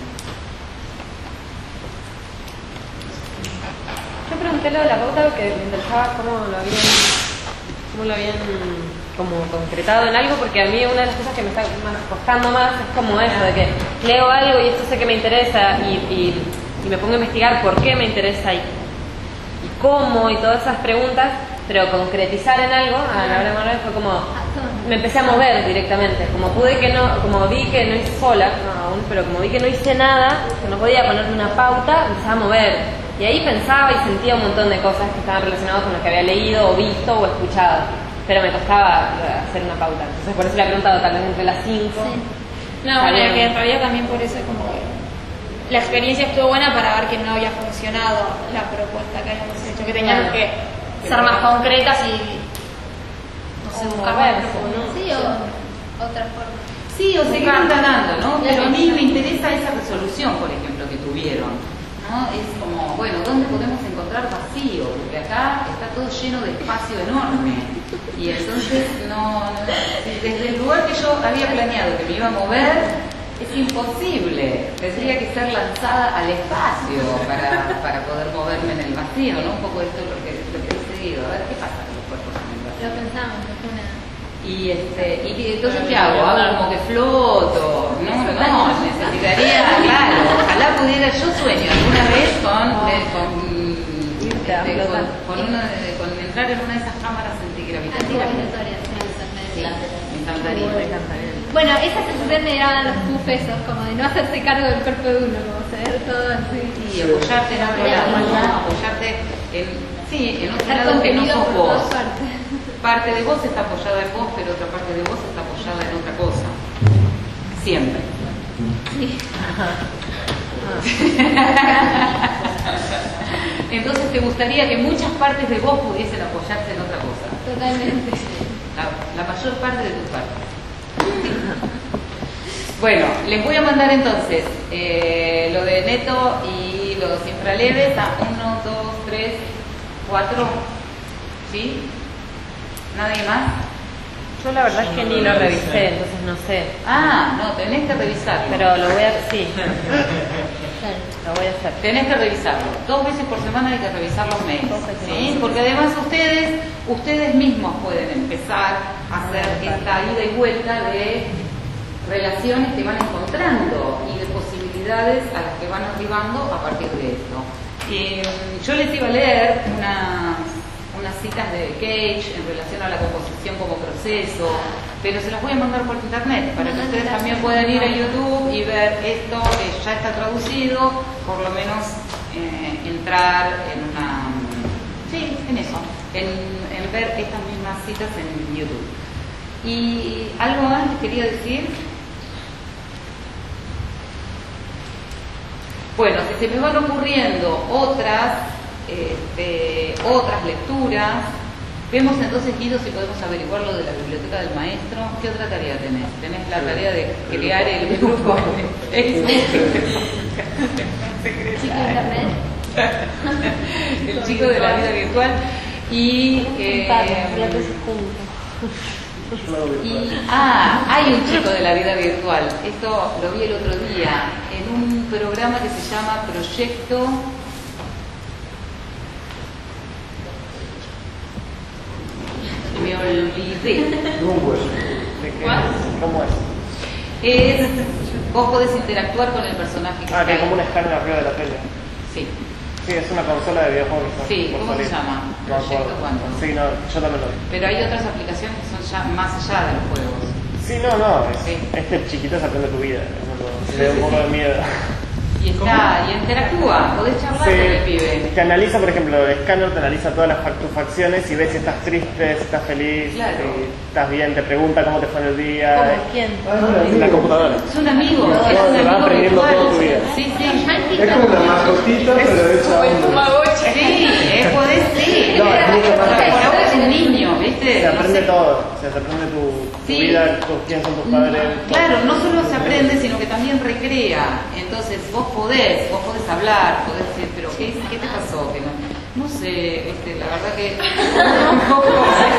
Yo pregunté lo de la pauta porque me interesaba cómo lo habían como concretado en algo, porque a mí una de las cosas que me está costando más es como eso, de que leo algo y esto sé que me interesa y me pongo a investigar por qué me interesa y cómo y todas esas preguntas, pero concretizar en algo, a la hora de Manuel fue como, me empecé a mover directamente, como vi que no hice sola, no aún, pero como vi que no hice nada, que no podía ponerme una pauta, empecé a mover. Y ahí pensaba y sentía un montón de cosas que estaban relacionadas con lo que había leído o visto o escuchado, pero me costaba hacer una pauta. Entonces por eso le he preguntado tal vez entre las 5. Sí. No, bueno, que en realidad también por eso es como que la experiencia estuvo buena para ver que no había funcionado la propuesta que habíamos hecho, que teníamos que ser más concretas y no sé, buscar más profundo. Sí, o otra forma. Sí, o seguir ganando, ¿no? Pero a mí me interesa esa resolución, por ejemplo, que tuvieron, ¿no? Es como, bueno, ¿dónde podemos encontrar vacío? Porque acá está todo lleno de espacio enorme. Y entonces, desde el lugar que yo había planeado que me iba a mover, es imposible. Tendría que ser lanzada al espacio para poder moverme en el vacío, ¿no? Un poco esto es lo que he seguido. A ver, ¿qué pasa con los cuerpos en el vacío? Lo pensamos, es una... Y entonces, ¿qué hago? Hago como que floto, no, necesitaría, claro, ojalá pudiera, yo sueño alguna vez con entrar en una de esas cámaras antigravitatorias. Sí, me encantaría. Bueno, esa sensación me daban los bufesos, como de no hacerse cargo del cuerpo de uno, como ser todo así. Sí, apoyarte en algo, apoyarte en Sí, en otro Está lado que no contenido sos por vos. todas partes. Parte de vos está apoyada en vos, pero otra parte de vos está apoyada en otra cosa. Siempre. Entonces te gustaría que muchas partes de vos pudiesen apoyarse en otra cosa. Totalmente. La mayor parte de tus partes. Bueno, les voy a mandar entonces lo de Neto y los infraleves a 1, 2, 3, 4. ¿Sí? ¿Nadie más? Yo la verdad es que ni lo revisé, entonces no sé. Ah, no, tenés que revisarlo. Pero lo voy a... Sí. Lo voy a hacer. Tenés que revisarlo. 2 veces por semana hay que revisar los mails. ¿Sí? Porque además ustedes mismos pueden empezar a hacer esta ida y vuelta de relaciones que van encontrando y de posibilidades a las que van arribando a partir de esto. Yo les iba a leer unas citas de Cage en relación a la composición como proceso, pero se las voy a mandar por internet para que ustedes también puedan ir a YouTube y ver esto que ya está traducido, por lo menos entrar en una... Sí, en eso, en ver estas mismas citas en YouTube. Y algo más les quería decir. Bueno, si se me van ocurriendo otras lecturas, vemos entonces, Guido, si podemos averiguar lo de la biblioteca del maestro. ¿Qué otra tarea tenés? Tenés la tarea de crear el grupo de el chico de la vida virtual y hay un chico de la vida virtual. Esto lo vi el otro día en un programa que se llama Proyecto. Me olvidé. ¿Cómo es? Vos podés interactuar con el personaje que que es como un escáner arriba de la tele. Sí. Sí, es una consola de videojuegos. Sí, ¿cómo se llama? No me acuerdo. Sí, no, yo también lo vi. Pero hay otras aplicaciones que son ya más allá de los juegos. Sí, este chiquito se aprende tu vida. Me da un poco de miedo. Y interactúa, podés charlar con el pibe. Te analiza, por ejemplo, el escáner te analiza todas tus facciones y ves si estás triste, si estás feliz, si estás bien, te pregunta cómo te fue en el día. ¿Cómo? ¿Quién? La computadora. Es un amigo, te va aprendiendo toda tu vida. Sí. Es como una mascotita, pero hecha Sí, por ahora es un niño, ¿viste? Se aprende todo, se aprende tu vida, quiénes son tus padres. Claro, no solo se aprende, sino que también recrea. Entonces vos podés hablar, podés decir, pero ¿qué te pasó? Que no sé, la verdad que un poco...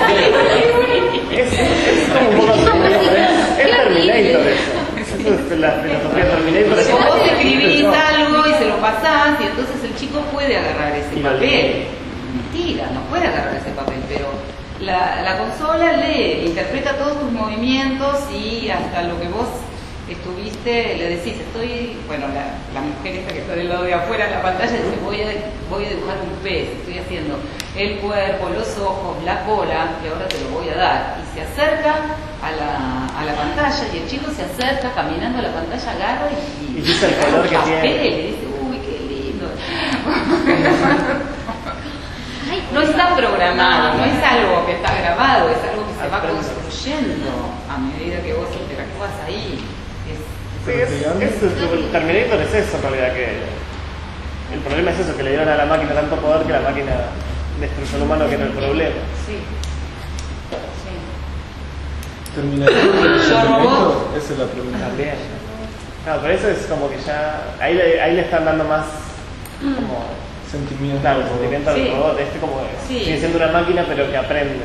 Es como un poco... Es Terminator eso. Eso es la filosofía de Terminator. O vos escribís algo y se lo pasás y entonces el chico puede agarrar ese papel. Mentira, no puede agarrar ese papel, pero la consola lee, interpreta todos tus movimientos y hasta lo que vos estuviste, le decís, la mujer esta que está del lado de afuera de la pantalla dice, voy a dibujar un pez, estoy haciendo el cuerpo, los ojos, la cola, y ahora te lo voy a dar. Y se acerca a la pantalla y el chico se acerca caminando a la pantalla, agarra y dice el color que tiene. Y dice, uy, qué lindo. No está programado, no es algo que está grabado, es algo que se va construyendo a medida que vos interactúas ahí. El Terminator es eso en realidad, que el problema es eso, que le dieron a la máquina tanto poder que la máquina destruyó al humano, que era el problema. Terminator, esa es la pregunta. También. Claro, pero eso es como que ya ahí le están dando más como sentimiento. Claro, el sentimiento del robot, como sigue siendo una máquina pero que aprende.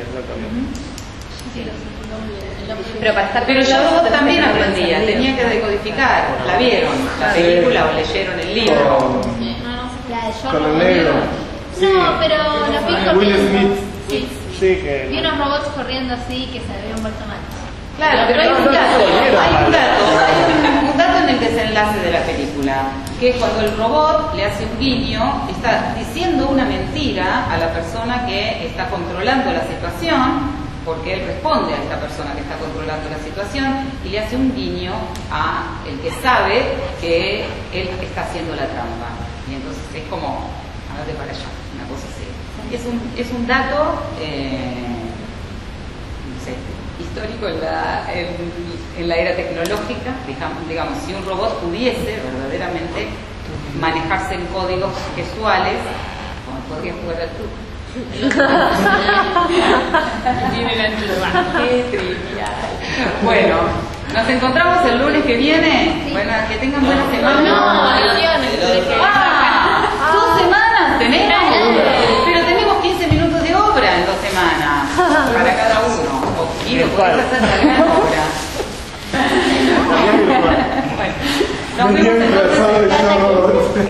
Pero yo también aprendía, tenía que decodificar. ¿La vieron? ¿La película o leyeron el libro? Con el negro. No, pero los vi Will corriendo. Smith. Vi unos robots corriendo así que se habían vuelto mal. Claro, pero hay un dato en el desenlace de la película, que es cuando el robot le hace un guiño, está diciendo una mentira a la persona que está controlando la situación, porque él responde a esta persona que está controlando la situación y le hace un guiño a el que sabe que él está haciendo la trampa. Y entonces es como, hágate para allá, una cosa así. es un dato no sé, histórico en la era tecnológica. Digamos, si un robot pudiese verdaderamente manejarse en códigos gestuales, como podría jugar al truco. Viene la antigua. Qué trivial. Bueno, nos encontramos el lunes que viene. Bueno, que tengan buena semana. ¿2 semanas tenemos? Pero tenemos 15 minutos de obra en 2 semanas para cada uno. Y después hacer la gran obra. Bueno, nos vemos entonces.